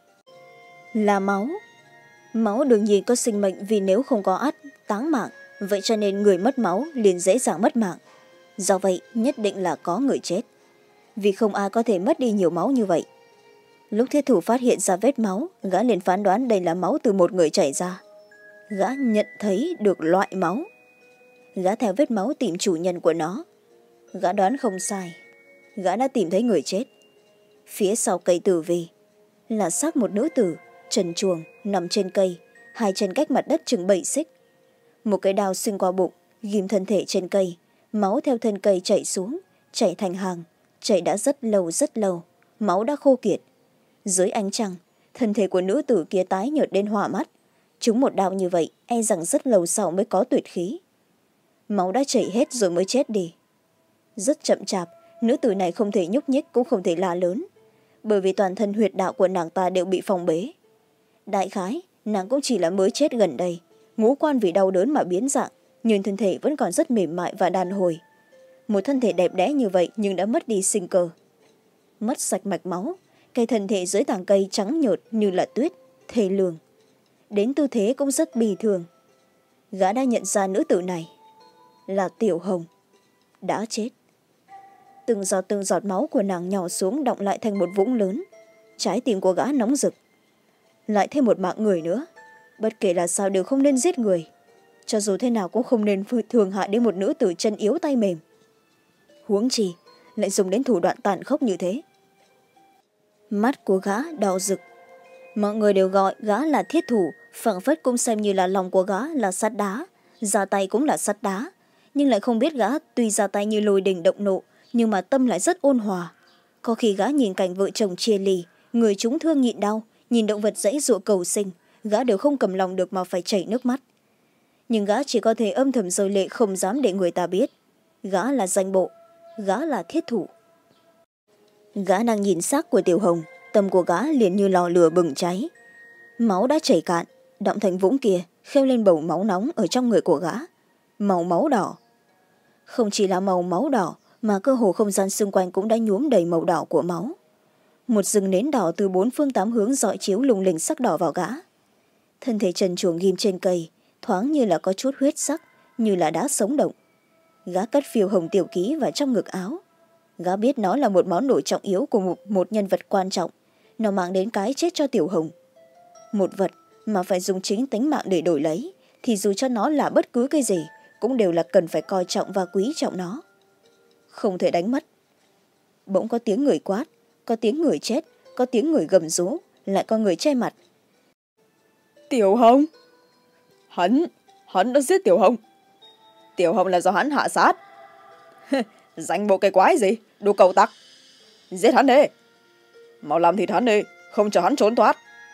Là máu. Máu đương nhiên có sinh mệnh, vì nếu không có ắt, táng mạng. Vậy cho nên người mất máu liền dễ dàng mất mạng. Do vậy nhất định là có người chết, vì không ai có thể mất đi nhiều máu như vậy. Lúc thiết thủ phát hiện ra vết máu, gã liền phán đoán đây là máu từ một người chảy ra. Gã nhận thấy được loại máu. Gã theo vết máu tìm chủ nhân của nó. Gã đoán không sai, gã đã tìm thấy người chết. Phía sau cây tử vi là xác một nữ tử trần truồng nằm trên cây, hai chân cách mặt đất chừng bảy xích. Một cái đao xuyên qua bụng, ghim thân thể trên cây. Máu theo thân cây chảy xuống, chảy thành hàng, chảy đã rất lâu rất lâu, máu đã khô kiệt. Dưới ánh trăng, thân thể của nữ tử kia tái nhợt đến hỏa mắt. Trúng một đao như vậy, e rằng rất lâu sau mới có tuyệt khí. Máu đã chảy hết rồi mới chết đi. Rất chậm chạp, nữ tử này không thể nhúc nhích cũng không thể la lớn, bởi vì toàn thân huyệt đạo của nàng ta đều bị phong bế. Đại khái, nàng cũng chỉ là mới chết gần đây, ngũ quan vì đau đớn mà biến dạng, nhưng thân thể vẫn còn rất mềm mại và đàn hồi. Một thân thể đẹp đẽ như vậy nhưng đã mất đi sinh cơ. Mất sạch mạch máu, cây thân thể dưới tảng cây trắng nhợt như là tuyết, thê lương. Đến tư thế cũng rất bi thường. Gã đã nhận ra nữ tử này là Tiểu Hồng, đã chết. Từng giọt từng giọt máu của nàng nhỏ xuống đọng lại thành một vũng lớn. Trái tim của gã nóng rực. Lại thêm một mạng người nữa. Bất kể là sao đều không nên giết người. Cho dù thế nào cũng không nên thương hại đến một nữ tử chân yếu tay mềm. Huống chi lại dùng đến thủ đoạn tàn khốc như thế. Mắt của gã đỏ rực. Mọi người đều gọi gã là thiết thủ, phảng phất cũng xem như là lòng của gã là sắt đá, ra tay cũng là sắt đá. Nhưng lại không biết gã tuy ra tay như lôi đình động nộ, nhưng mà tâm lại rất ôn hòa. Có khi gã nhìn cảnh vợ chồng chia lì, người chúng thương nhịn đau, nhìn động vật giãy giụa cầu sinh, gã đều không cầm lòng được mà phải chảy nước mắt. Nhưng gã chỉ có thể âm thầm rơi lệ, không dám để người ta biết. Gã là danh bộ, gã là thiết thủ. Gã đang nhìn xác của Tiểu Hồng, tâm của gã liền như lò lửa bừng cháy. Máu đã chảy cạn, đọng thành vũng kia, khêu lên bầu máu nóng ở trong người của gã. Màu máu đỏ. Không chỉ là màu máu đỏ, mà cơ hồ không gian xung quanh cũng đã nhuốm đầy màu đỏ của máu. Một rừng nến đỏ từ bốn phương tám hướng rọi chiếu lung linh sắc đỏ vào gã. Thân thể trần truồng ghim trên cây, thoáng như là có chút huyết sắc, như là đã sống động. Gã cất phiêu hồng tiểu ký vào trong ngực áo. Gã biết nó là một món đồ trọng yếu của một, một nhân vật quan trọng. Nó mang đến cái chết cho Tiểu Hồng. Một vật mà phải dùng chính tính mạng để đổi lấy, thì dù cho nó là bất cứ cái gì, cũng đều là cần phải coi trọng và quý trọng nó. Không thể đánh mất. Bỗng có tiếng người quát, có tiếng người chết, có tiếng người gầm rú, lại có người che mặt. Tiểu Hồng? Hắn, hắn đã giết Tiểu Hồng. Tiểu Hồng là do hắn hạ sát. Danh bộ cái quái gì, đồ cầu tặc. Giết hắn đi. Mau làm thịt hắn đi, không cho hắn trốn thoát.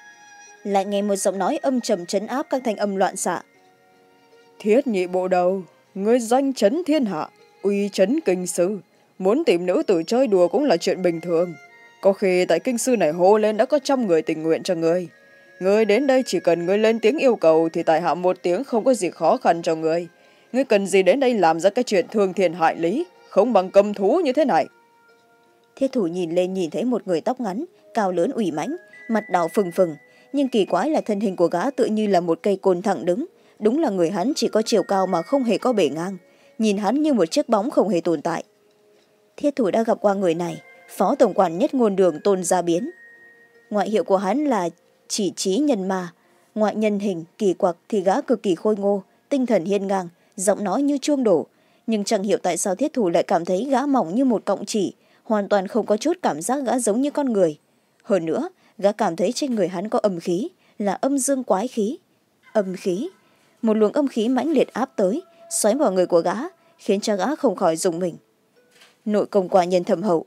Lại nghe một giọng nói âm trầm trấn áp các thanh âm loạn xạ. Thiết nhị bộ đầu, ngươi danh chấn thiên hạ, uy chấn kinh sư. Muốn tìm nữ tử chơi đùa cũng là chuyện bình thường. Có khi tại kinh sư này hô lên đã có trăm người tình nguyện cho ngươi. Ngươi đến đây chỉ cần ngươi lên tiếng yêu cầu thì tại hạ một tiếng không có gì khó khăn cho ngươi. Ngươi cần gì đến đây làm ra cái chuyện thương thiên hại lý, không bằng cầm thú như thế này. Thiết thủ nhìn lên nhìn thấy một người tóc ngắn, cao lớn ủy mãnh, mặt đỏ phừng phừng. Nhưng kỳ quái là thân hình của gã tựa như là một cây côn thẳng đứng. Đúng là người hắn chỉ có chiều cao mà không hề có bề ngang. Nhìn hắn như một chiếc bóng không hề tồn tại. Thiết thủ đã gặp qua người này, phó tổng quản Nhất Ngôn Đường Tôn Gia Biến. Ngoại hiệu của hắn là chỉ trí nhân ma. Ngoại nhân hình kỳ quặc thì gã cực kỳ khôi ngô, tinh thần hiên ngang, giọng nói như chuông đổ. Nhưng chẳng hiểu tại sao thiết thủ lại cảm thấy gã mỏng như một cọng chỉ, hoàn toàn không có chút cảm giác gã giống như con người. Hơn nữa, gã cảm thấy trên người hắn có âm khí, là âm dương quái khí. Âm khí, một luồng âm khí mãnh liệt áp tới, xoáy vào người của gã, khiến cho gã không khỏi rùng mình. Nội công quả nhân thâm hậu,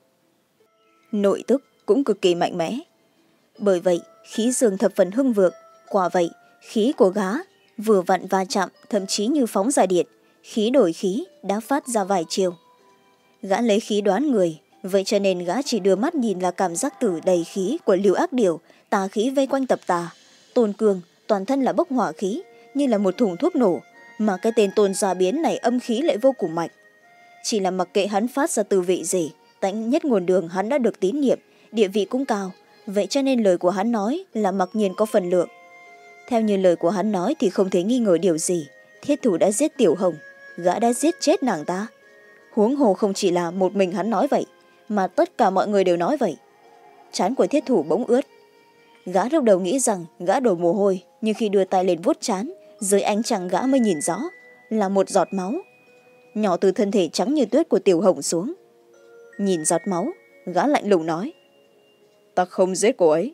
nội tức cũng cực kỳ mạnh mẽ. Bởi vậy, khí dương thập phần hưng vượng. Quả vậy, khí của gã vừa vặn va chạm, thậm chí như phóng ra điện, khí đổi khí đã phát ra vài chiều. Gã lấy khí đoán người, vậy cho nên gã chỉ đưa mắt nhìn là cảm giác tử đầy khí của Lưu Ác Điểu, tà khí vây quanh tập tà. Tôn Cương toàn thân là bốc hỏa khí, như là một thùng thuốc nổ, mà cái tên Tôn Gia Biến này âm khí lại vô cùng mạnh. Chỉ là mặc kệ hắn phát ra từ vị gì, tại Nhất Ngôn Đường hắn đã được tín nhiệm, địa vị cũng cao, vậy cho nên lời của hắn nói là mặc nhiên có phần lượng. Theo như lời của hắn nói thì không thể nghi ngờ điều gì, thiết thủ đã giết Tiểu Hồng, gã đã giết chết nàng ta. Huống hồ không chỉ là một mình hắn nói vậy, mà tất cả mọi người đều nói vậy. Trán của thiết thủ bỗng ướt. Gã lúc đầu nghĩ rằng gã đổ mồ hôi, nhưng khi đưa tay lên vuốt trán, dưới ánh trăng gã mới nhìn rõ là một giọt máu nhỏ từ thân thể trắng như tuyết của Tiểu Hồng xuống. Nhìn giọt máu, gã lạnh lùng nói: Ta không giết cô ấy.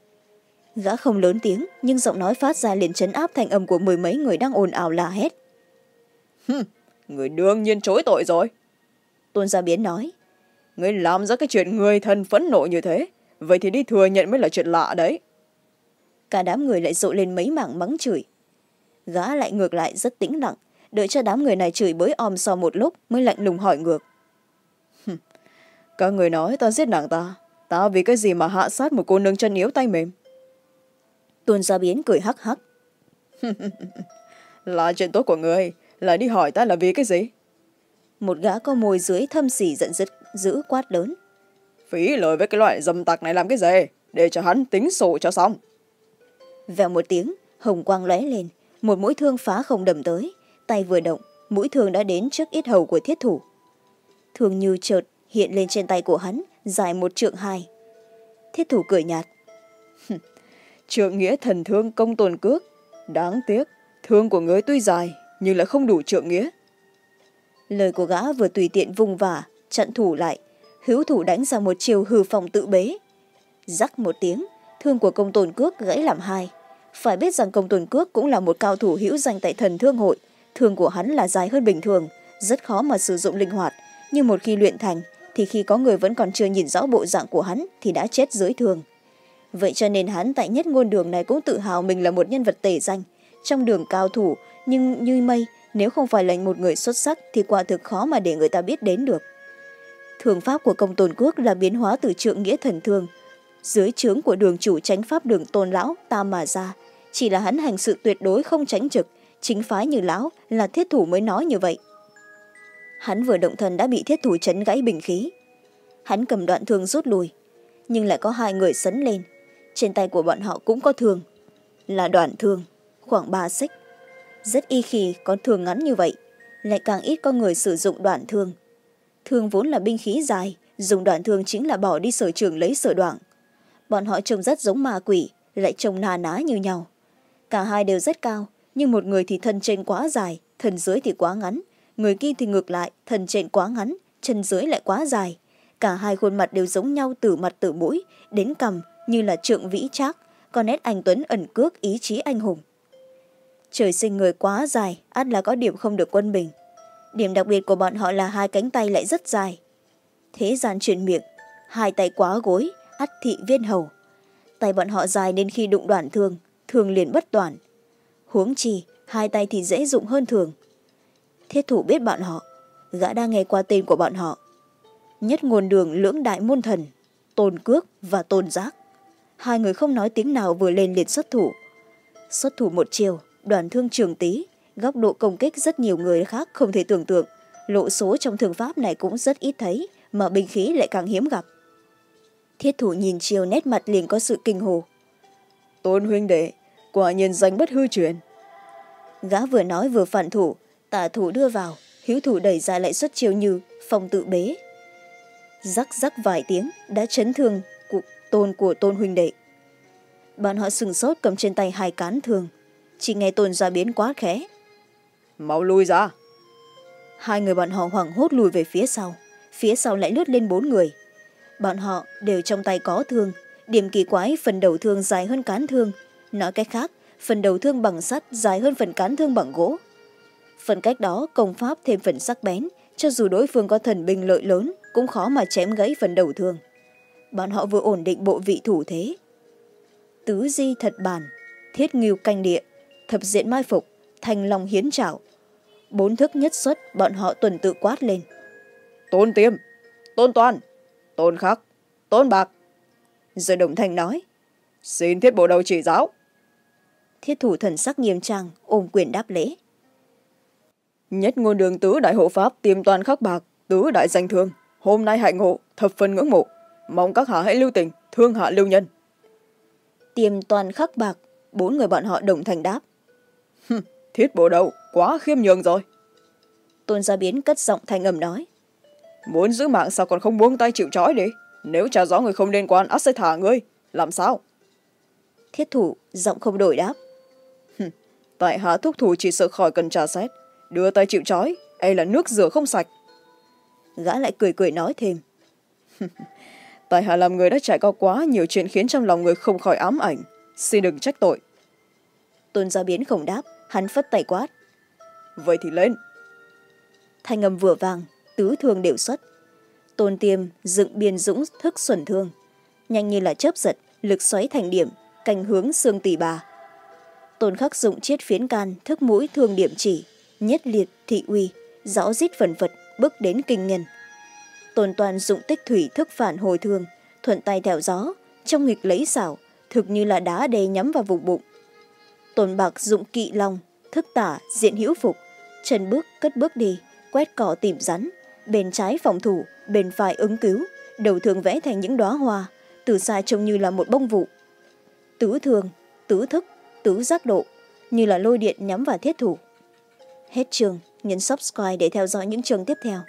Gã không lớn tiếng, nhưng giọng nói phát ra liền trấn áp thành âm của mười mấy người đang ồn ào la hét. Hừm, người đương nhiên chối tội rồi. Tôn Gia Biến nói: Người làm ra cái chuyện người thân phẫn nộ như thế, vậy thì đi thừa nhận mới là chuyện lạ đấy. Cả đám người lại rộ lên mấy mảng mắng chửi. Gã lại ngược lại rất tĩnh lặng, đợi cho đám người này chửi bới om sòm một lúc mới lạnh lùng hỏi ngược: Các người nói ta giết nàng ta, ta vì cái gì mà hạ sát một cô nương chân yếu tay mềm? Tôn Gia Biến cười hắc hắc. Là chuyện tốt của người, lại đi hỏi ta là vì cái gì? Một gã có môi dưới thâm sỉ giận dữ, dữ quát lớn: Phí lời với cái loại dâm tặc này làm cái gì, để cho hắn tính sổ cho xong. Vèo một tiếng, hồng quang lóe lên, một mũi thương phá không đâm tới, tay vừa động, mũi thương đã đến trước yết hầu của thiết thủ. Thương như chợt hiện lên trên tay của hắn, dài một trượng hai. Thiết thủ cười nhạt: Trượng nghĩa thần thương công tồn cước, đáng tiếc thương của ngươi tuy dài nhưng lại không đủ trượng nghĩa. Lời của gã vừa tùy tiện vùng vả, chặn thủ lại, hữu thủ đánh ra một chiều hư phòng tự bế. Rắc một tiếng, thương của công tồn cước gãy làm hai. Phải biết rằng công tồn cước cũng là một cao thủ hữu danh tại Thần Thương Hội. Thương của hắn là dài hơn bình thường, rất khó mà sử dụng linh hoạt, nhưng một khi luyện thành thì khi có người vẫn còn chưa nhìn rõ bộ dạng của hắn thì đã chết dưới thương. Vậy cho nên hắn tại Nhất Ngôn Đường này cũng tự hào mình là một nhân vật tể danh trong đường cao thủ, nhưng như mây, nếu không phải là một người xuất sắc thì quả thực khó mà để người ta biết đến được. Thương pháp của công tồn cước là biến hóa từ trượng nghĩa thần thương dưới trướng của đường chủ chánh pháp Đường Tôn lão ta mà ra, chỉ là hắn hành sự tuyệt đối không tránh trực, chính phái như lão là thiết thủ mới nói như vậy. Hắn vừa động thân đã bị thiết thủ chấn gãy bình khí. Hắn cầm đoạn thương rút lui, nhưng lại có hai người sấn lên, trên tay của bọn họ cũng có thương, là đoạn thương khoảng ba xích. Rất y khi có thương ngắn như vậy, lại càng ít có người sử dụng đoạn thương. Thương vốn là binh khí dài, dùng đoạn thương chính là bỏ đi sở trường lấy sở đoạn. Bọn họ trông rất giống ma quỷ, lại trông na ná như nhau. Cả hai đều rất cao, nhưng một người thì thân trên quá dài, thân dưới thì quá ngắn. Người kia thì ngược lại, thân trên quá ngắn, chân dưới lại quá dài. Cả hai khuôn mặt đều giống nhau từ mặt từ mũi, đến cằm như là Trượng Vĩ Trác, có nét anh tuấn ẩn cước ý chí anh hùng. Trời sinh người quá dài, ắt là có điểm không được quân bình. Điểm đặc biệt của bọn họ là hai cánh tay lại rất dài. Thế gian truyền miệng, hai tay quá gối, ắt thị viên hầu. Tay bọn họ dài nên khi đụng đoạn thương, thường liền bất toàn. Huống chi, hai tay thì dễ dụng hơn thường. Thiết thủ biết bọn họ, gã đang nghe qua tên của bọn họ. Nhất ngôn đường lưỡng đại môn thần, Tôn Cước và Tôn Giác. Hai người không nói tiếng nào vừa lên liền xuất thủ. Xuất thủ một chiều, đoàn thương trường tí, góc độ công kích rất nhiều người khác không thể tưởng tượng. Lộ số trong thương pháp này cũng rất ít thấy, mà binh khí lại càng hiếm gặp. Thiết thủ nhìn chiều nét mặt liền có sự kinh hồ. Tôn huynh đệ, quả nhiên danh bất hư truyền. Gã vừa nói vừa phản thủ, tả thủ đưa vào, hữu thủ đẩy ra lại xuất chiêu như phong tự bế. Rắc rắc vài tiếng đã chấn thương của tôn của Tôn huynh đệ. Bọn họ sừng sốt cầm trên tay hai cán thương, chỉ nghe Tôn Gia Biến quá khẽ. Mau lui ra. Hai người bọn họ hoảng hốt lùi về phía sau, phía sau lại lướt lên bốn người. Bọn họ đều trong tay có thương, điểm kỳ quái phần đầu thương dài hơn cán thương. Nói cách khác, phần đầu thương bằng sắt dài hơn phần cán thương bằng gỗ. Phần cách đó công pháp thêm phần sắc bén, cho dù đối phương có thần binh lợi lớn cũng khó mà chém gãy phần đầu thương. Bọn họ vừa ổn định bộ vị thủ thế. Tứ di thật bản, thiết ngưu canh địa, thập diện mai phục, thành long hiến trảo. Bốn thức nhất xuất bọn họ tuần tự quát lên. Tôn Tiêm, Tôn Toàn, Tôn Khắc, Tôn Bạc. Rồi đồng thanh nói. Xin Thiết bộ đầu chỉ giáo. Thiết thủ thần sắc nghiêm trang, ôm quyền đáp lễ. Nhất ngôn đường tứ đại hộ pháp Tiêm Toàn Khắc Bạc, tứ đại danh thương. Hôm nay hạnh ngộ, thập phần ngưỡng mộ. Mong các hạ hãy lưu tình, thương hạ lưu nhân. Tiêm Toàn Khắc Bạc, bốn người bọn họ đồng thanh đáp. Thiết bộ đầu, quá khiêm nhường rồi. Tôn Gia Biến cất giọng thanh âm nói. Muốn giữ mạng sao còn không buông tay chịu trói đi. Nếu trả rõ người không liên quan ắt sẽ thả ngươi. Làm sao? Thiết thủ giọng không đổi đáp. Tại hạ thúc thủ chỉ sợ khỏi cần trả xét. Đưa tay chịu trói, e là nước rửa không sạch. Gã lại cười cười nói thêm. Tại hạ làm người đã trải qua quá nhiều chuyện khiến trong lòng người không khỏi ám ảnh. Xin đừng trách tội. Tôn Gia Biến không đáp, hắn phất tay quát. Vậy thì lên. Thanh âm vừa vang, tứ thương đều xuất. Tôn Tiêm dựng biên dũng thức xuẩn thương, nhanh như là chớp giật, lực xoáy thành điểm, cành hướng xương tỳ bà. Tôn Khắc dụng chiết phiến can, thức mũi thương điểm chỉ, nhất liệt thị uy, rõ rít phần phật, bước đến kinh nhân. Tôn Toàn dụng tích thủy thức phản hồi thương, thuận tay theo gió, trong nghịch lấy xảo, thực như là đá đè nhắm vào vùng bụng. Tôn Bạc dụng kỵ long, thức tả diện hữu phục, chân bước cất bước đi, quét cỏ tìm rắn, bên trái phòng thủ, bên phải ứng cứu, đầu thường vẽ thành những đóa hoa, từ xa trông như là một bông vụ. Tứ thường, tứ thức, tứ giác độ, như là lôi điện nhắm vào thiết thủ. Hết chương, nhấn subscribe để theo dõi những chương tiếp theo.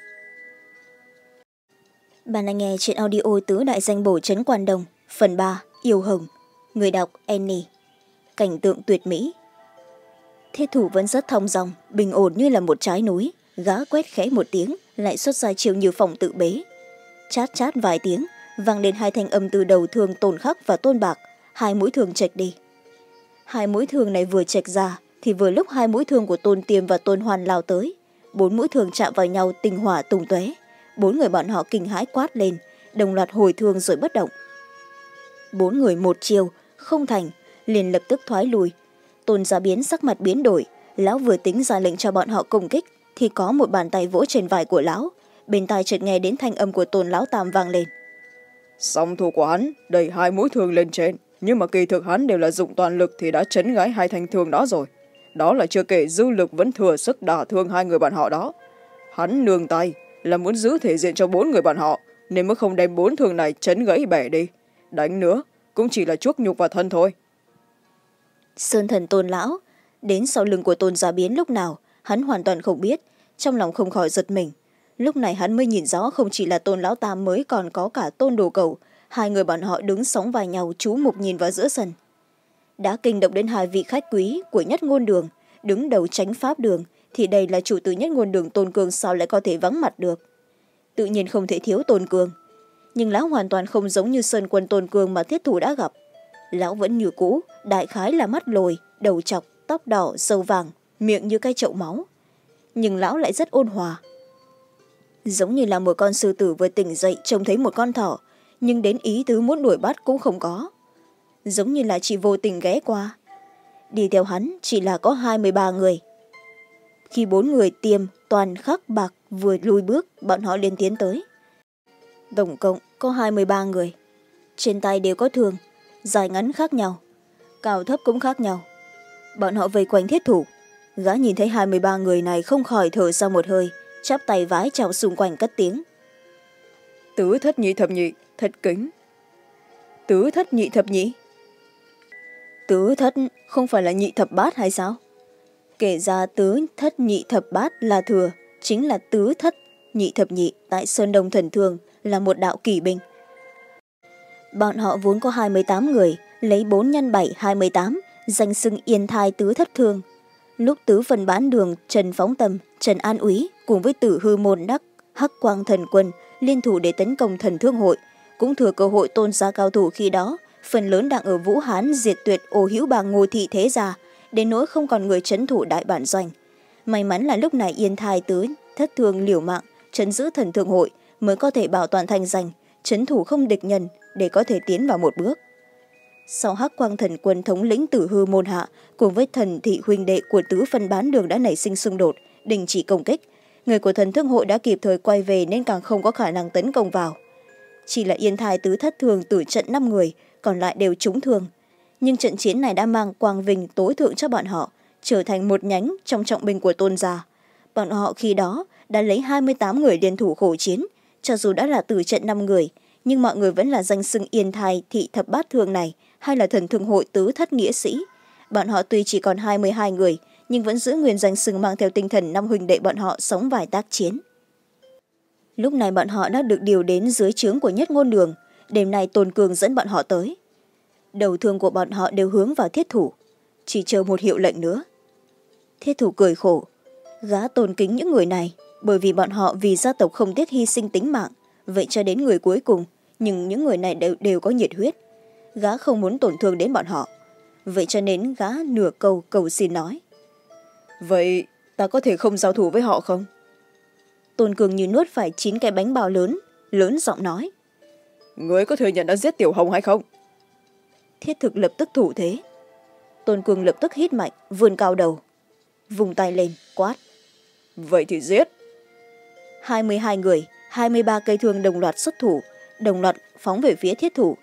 Bạn đang nghe chuyện audio Tứ Đại Danh Bổ Trấn Quan Đồng, phần ba, Yêu Hồng. Người đọc Annie. Cảnh tượng tuyệt mỹ. Thiết thủ vẫn rất thong dong, bình ổn như là một trái núi. Gã quét khẽ một tiếng, lại xuất ra chiều như phòng tự bế. Chát chát vài tiếng, vang lên hai thanh âm từ đầu thương Tôn Khắc và Tôn Bạc. Hai mũi thương chệch đi. Hai mũi thương này vừa chệch ra, thì vừa lúc hai mũi thương của Tôn Tiêm và Tôn Hoàn lao tới. Bốn mũi thương chạm vào nhau, tinh hỏa tung tóe. Bốn người bọn họ kinh hãi quát lên, đồng loạt hồi thương rồi bất động. Bốn người một chiều, không thành, liền lập tức thoái lùi. Tôn Gia Biến sắc mặt biến đổi, lão vừa tính ra lệnh cho bọn họ công kích, thì có một bàn tay vỗ trên vai của lão. Bên tai chợt nghe đến thanh âm của Tôn Lão Tam vang lên. Song thủ của hắn đẩy hai mũi thương lên trên, nhưng mà kỳ thực hắn đều là dụng toàn lực thì đã chấn gãy hai thanh thương đó rồi. Đó là chưa kể dư lực vẫn thừa sức đả thương hai người bọn họ đó. Hắn nương tay là muốn giữ thể diện cho bốn người bọn họ, nên mới không đem bốn thương này chấn gãy bẻ đi. Đánh nữa cũng chỉ là chuốc nhục vào thân thôi. Sơn thần Tôn Lão đến sau lưng của Tôn Gia Biến lúc nào hắn hoàn toàn không biết, trong lòng không khỏi giật mình. Lúc này hắn mới nhìn rõ không chỉ là Tôn Lão Tam mới còn có cả Tôn Đồ Cầu. Hai người bọn họ đứng sóng vai nhau, chú mục nhìn vào giữa sân. Đã kinh động đến hai vị khách quý của Nhất Ngôn Đường, đứng đầu Chánh Pháp Đường, thì đây là chủ tử Nhất Ngôn Đường Tôn Cương, sao lại có thể vắng mặt được. Tự nhiên không thể thiếu Tôn Cương, nhưng lão hoàn toàn không giống như sơn quân Tôn Cương mà thiết thủ đã gặp. lão vẫn như cũ, đại khái là mắt lồi, đầu chọc, tóc đỏ, râu vàng, miệng như cái chậu máu. Nhưng lão lại rất ôn hòa, giống như là một con sư tử vừa tỉnh dậy trông thấy một con thỏ, nhưng đến ý tứ muốn đuổi bắt cũng không có, giống như là chỉ vô tình ghé qua. Đi theo hắn chỉ là có hai mươi ba người. Khi bốn người tiêm toàn khắc bạc vừa lùi bước, bọn họ liền tiến tới. Tổng cộng có hai mươi ba người, trên tay đều có thương, dài ngắn khác nhau, cao thấp cũng khác nhau. Bọn họ vây quanh thiết thủ. Gã nhìn thấy hai mươi ba người này không khỏi thở ra một hơi, chắp tay vái chào xung quanh cất tiếng. Tứ thất nhị thập nhị, thật kính. Tứ thất nhị thập nhị. Tứ thất không phải là nhị thập bát hay sao? Kể ra tứ thất nhị thập bát là thừa, chính là tứ thất nhị thập nhị tại Sơn Đông Thần Thương, là một đạo kỷ binh. Bọn họ vốn có hai mươi tám người, lấy bốn nhân bảy hai mươi tám, danh xưng Yên Thai Tứ Thất Thương. Lúc tứ phần bán đường Trần Phóng Tâm, Trần An Úy cùng với Tử Hư Môn Đắc, Hắc Quang Thần Quân liên thủ để tấn công Thần Thương Hội, cũng thừa cơ hội tôn giá cao thủ khi đó, phần lớn đang ở Vũ Hán diệt tuyệt ô hữu bà Ngô Thị thế gia, đến nỗi không còn người trấn thủ đại bản doanh. May mắn là lúc này Yên Thai Tứ Thất Thương liều mạng trấn giữ Thần Thương Hội mới có thể bảo toàn thanh danh, trấn thủ không địch nhân để có thể tiến vào một bước. Sau Hắc Quang Thần Quân thống lĩnh Tử Hư Môn hạ cùng với thần thị huynh đệ của tứ phân bán đường đã nảy sinh xung đột, đình chỉ công kích. Người của Thần Thương Hội đã kịp thời quay về nên càng không có khả năng tấn công vào. Chỉ là Yên Thai Tứ Thất Thương tử trận năm người, còn lại đều trúng thương. Nhưng trận chiến này đã mang quang vinh tối thượng cho bọn họ, trở thành một nhánh trong trọng binh của Tôn gia. Bọn họ khi đó đã lấy hai mươi tám người liên thủ khổ chiến, cho dù đã là tử trận năm người, nhưng mọi người vẫn là danh xưng Yên Thai Thị Thập Bát Thương này, hay là Thần Thương Hội Tứ Thất Nghĩa Sĩ. Bọn họ tuy chỉ còn hai mươi hai người, nhưng vẫn giữ nguyên danh xưng mang theo tinh thần năm huynh đệ bọn họ sống vài tác chiến. Lúc này bọn họ đã được điều đến dưới trướng của Nhất Ngôn Đường. Đêm nay Tôn Cường dẫn bọn họ tới. Đầu thương của bọn họ đều hướng vào thiết thủ, chỉ chờ một hiệu lệnh nữa. Thiết thủ cười khổ, gã tôn kính những người này, bởi vì bọn họ vì gia tộc không tiếc hy sinh tính mạng, vậy cho đến người cuối cùng, nhưng những người này đều, đều có nhiệt huyết. Gã không muốn tổn thương đến bọn họ, vậy cho nên gã nửa câu cầu xin nói. Vậy ta có thể không giao thủ với họ không? Tôn Cường như nuốt phải chín cái bánh bao lớn, lớn giọng nói. Ngươi có thừa nhận đã giết Tiểu Hồng hay không? Thiết thực lập tức thủ thế. Tôn Cường lập tức hít mạnh, vươn cao đầu, vùng tay lên, quát. Vậy thì giết. hai mươi hai người, hai mươi ba cây thương đồng loạt xuất thủ, đồng loạt phóng về phía thiết thủ.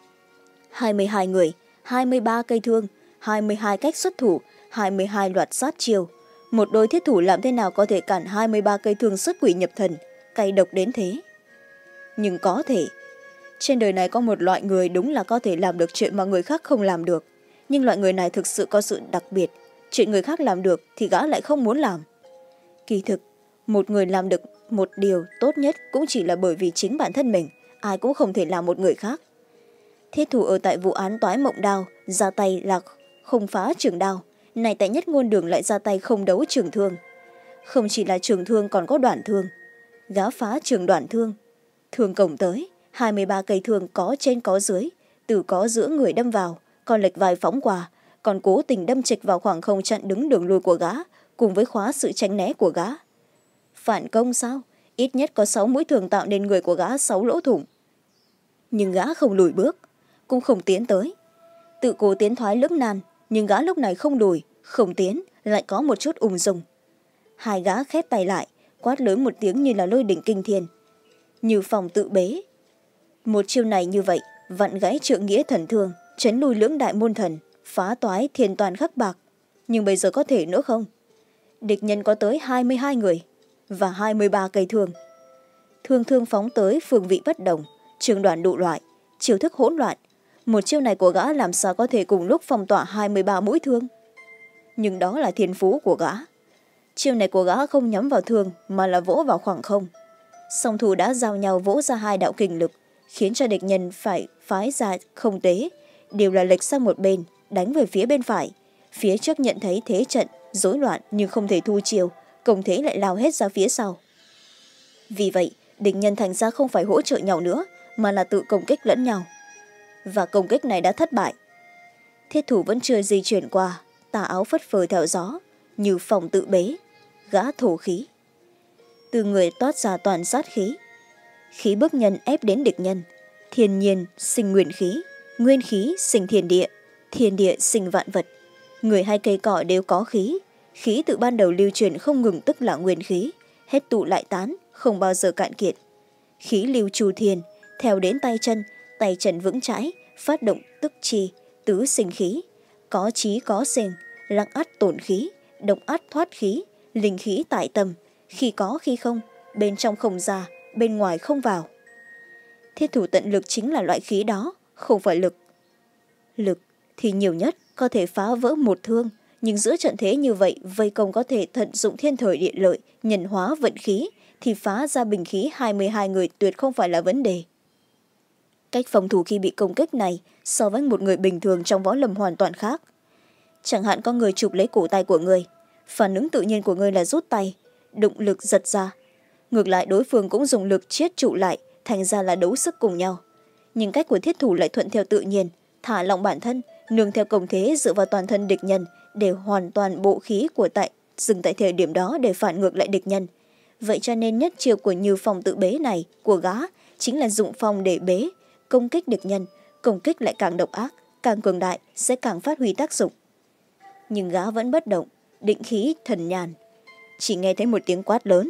hai mươi hai người, hai mươi ba cây thương, hai mươi hai cách xuất thủ, hai mươi hai loạt sát chiêu. Một đôi thiết thủ làm thế nào có thể cản hai mươi ba cây thương xuất quỷ nhập thần, cay độc đến thế? Nhưng có thể. Trên đời này có một loại người đúng là có thể làm được chuyện mà người khác không làm được. Nhưng loại người này thực sự có sự đặc biệt. Chuyện người khác làm được thì gã lại không muốn làm. Kỳ thực, một người làm được một điều tốt nhất cũng chỉ là bởi vì chính bản thân mình, ai cũng không thể làm một người khác. Thiết thủ ở tại vụ án Toái Mộng Đao, ra tay là không phá trường đao, này tại Nhất Ngôn Đường lại ra tay không đấu trường thương. Không chỉ là trường thương còn có đoạn thương. Gã phá trường đoạn thương, thương cổng tới, hai mươi ba cây thương có trên có dưới, từ có giữa người đâm vào, còn lệch vài phóng qua, còn cố tình đâm trịch vào khoảng không chặn đứng đường lui của gã, cùng với khóa sự tránh né của gã. Phản công sao? Ít nhất có sáu mũi thương tạo nên người của gã sáu lỗ thủng. Nhưng gã không lùi bước, cũng không tiến tới. Tự cố tiến thoái lưỡng nan, nhưng gã lúc này không lùi, không tiến, lại có một chút ung dung. Hai gã khép tay lại, quát lớn một tiếng như là lôi đỉnh kinh thiên, như phòng tự bế. Một chiêu này như vậy, vặn gãy trượng nghĩa thần thương, chấn lui lưỡng đại môn thần, phá toái thiên toàn khắc bạc. Nhưng bây giờ có thể nữa không? Địch nhân có tới hai mươi hai người và hai mươi ba cây thương. Thương thương phóng tới phương vị bất đồng, trường đoạn đủ loại, chiêu thức hỗn loạn. Một chiêu này của gã làm sao có thể cùng lúc phong tỏa hai mươi ba mũi thương? Nhưng đó là thiên phú của gã. Chiêu này của gã không nhắm vào thương mà là vỗ vào khoảng không. Song thủ đã giao nhau vỗ ra hai đạo kình lực, khiến cho địch nhân phải phái ra không tế, đều là lệch sang một bên, đánh về phía bên phải. Phía trước nhận thấy thế trận rối loạn nhưng không thể thu chiêu, công thế lại lao hết ra phía sau. Vì vậy, địch nhân thành ra không phải hỗ trợ nhau nữa, mà là tự công kích lẫn nhau. Và công kích này đã thất bại, Thiết thủ vẫn chưa di chuyển qua, tà áo phất phơ theo gió, như phòng tự bế, gã thổ khí. Từ người toát ra toàn sát khí. Khí bức nhân ép đến địch nhân. Thiên nhiên sinh nguyên khí, nguyên khí sinh thiên địa, thiên địa sinh vạn vật. Người hay cây cỏ đều có khí. Khí từ ban đầu lưu truyền không ngừng tức là nguyên khí, hết tụ lại tán, không bao giờ cạn kiệt. Khí lưu chu thiên, theo đến tay chân, tay chân vững chãi, phát động tức chi, tứ sinh khí. Có trí có sinh, lặng ắt tổn khí, độc ắt thoát khí, linh khí tại tâm, khi có khi không, bên trong không ra, bên ngoài không vào. Thiết thủ tận lực chính là loại khí đó, không phải lực. Lực thì nhiều nhất có thể phá vỡ một thương, nhưng giữa trận thế như vậy, vây công có thể tận dụng thiên thời địa lợi, nhân hóa vận khí, thì phá ra bình khí hai mươi hai người tuyệt không phải là vấn đề. Cách phòng thủ khi bị công kích này so với một người bình thường trong võ lâm hoàn toàn khác. Chẳng hạn có người chụp lấy cổ tay của người, phản ứng tự nhiên của người là rút tay, động lực giật ra. Ngược lại đối phương cũng dùng lực chiết trụ lại, thành ra là đấu sức cùng nhau. Nhưng cách của thiết thủ lại thuận theo tự nhiên, thả lỏng bản thân, nương theo công thế dựa vào toàn thân địch nhân, để hoàn toàn bộ khí của tại dừng tại thời điểm đó để phản ngược lại địch nhân. Vậy cho nên nhất chiêu của Như Phong tự bế này của gã chính là dụng phong để bế, công kích địch nhân, công kích lại càng độc ác, càng cường đại sẽ càng phát huy tác dụng. Nhưng gã vẫn bất động, định khí thần nhàn. Chỉ nghe thấy một tiếng quát lớn.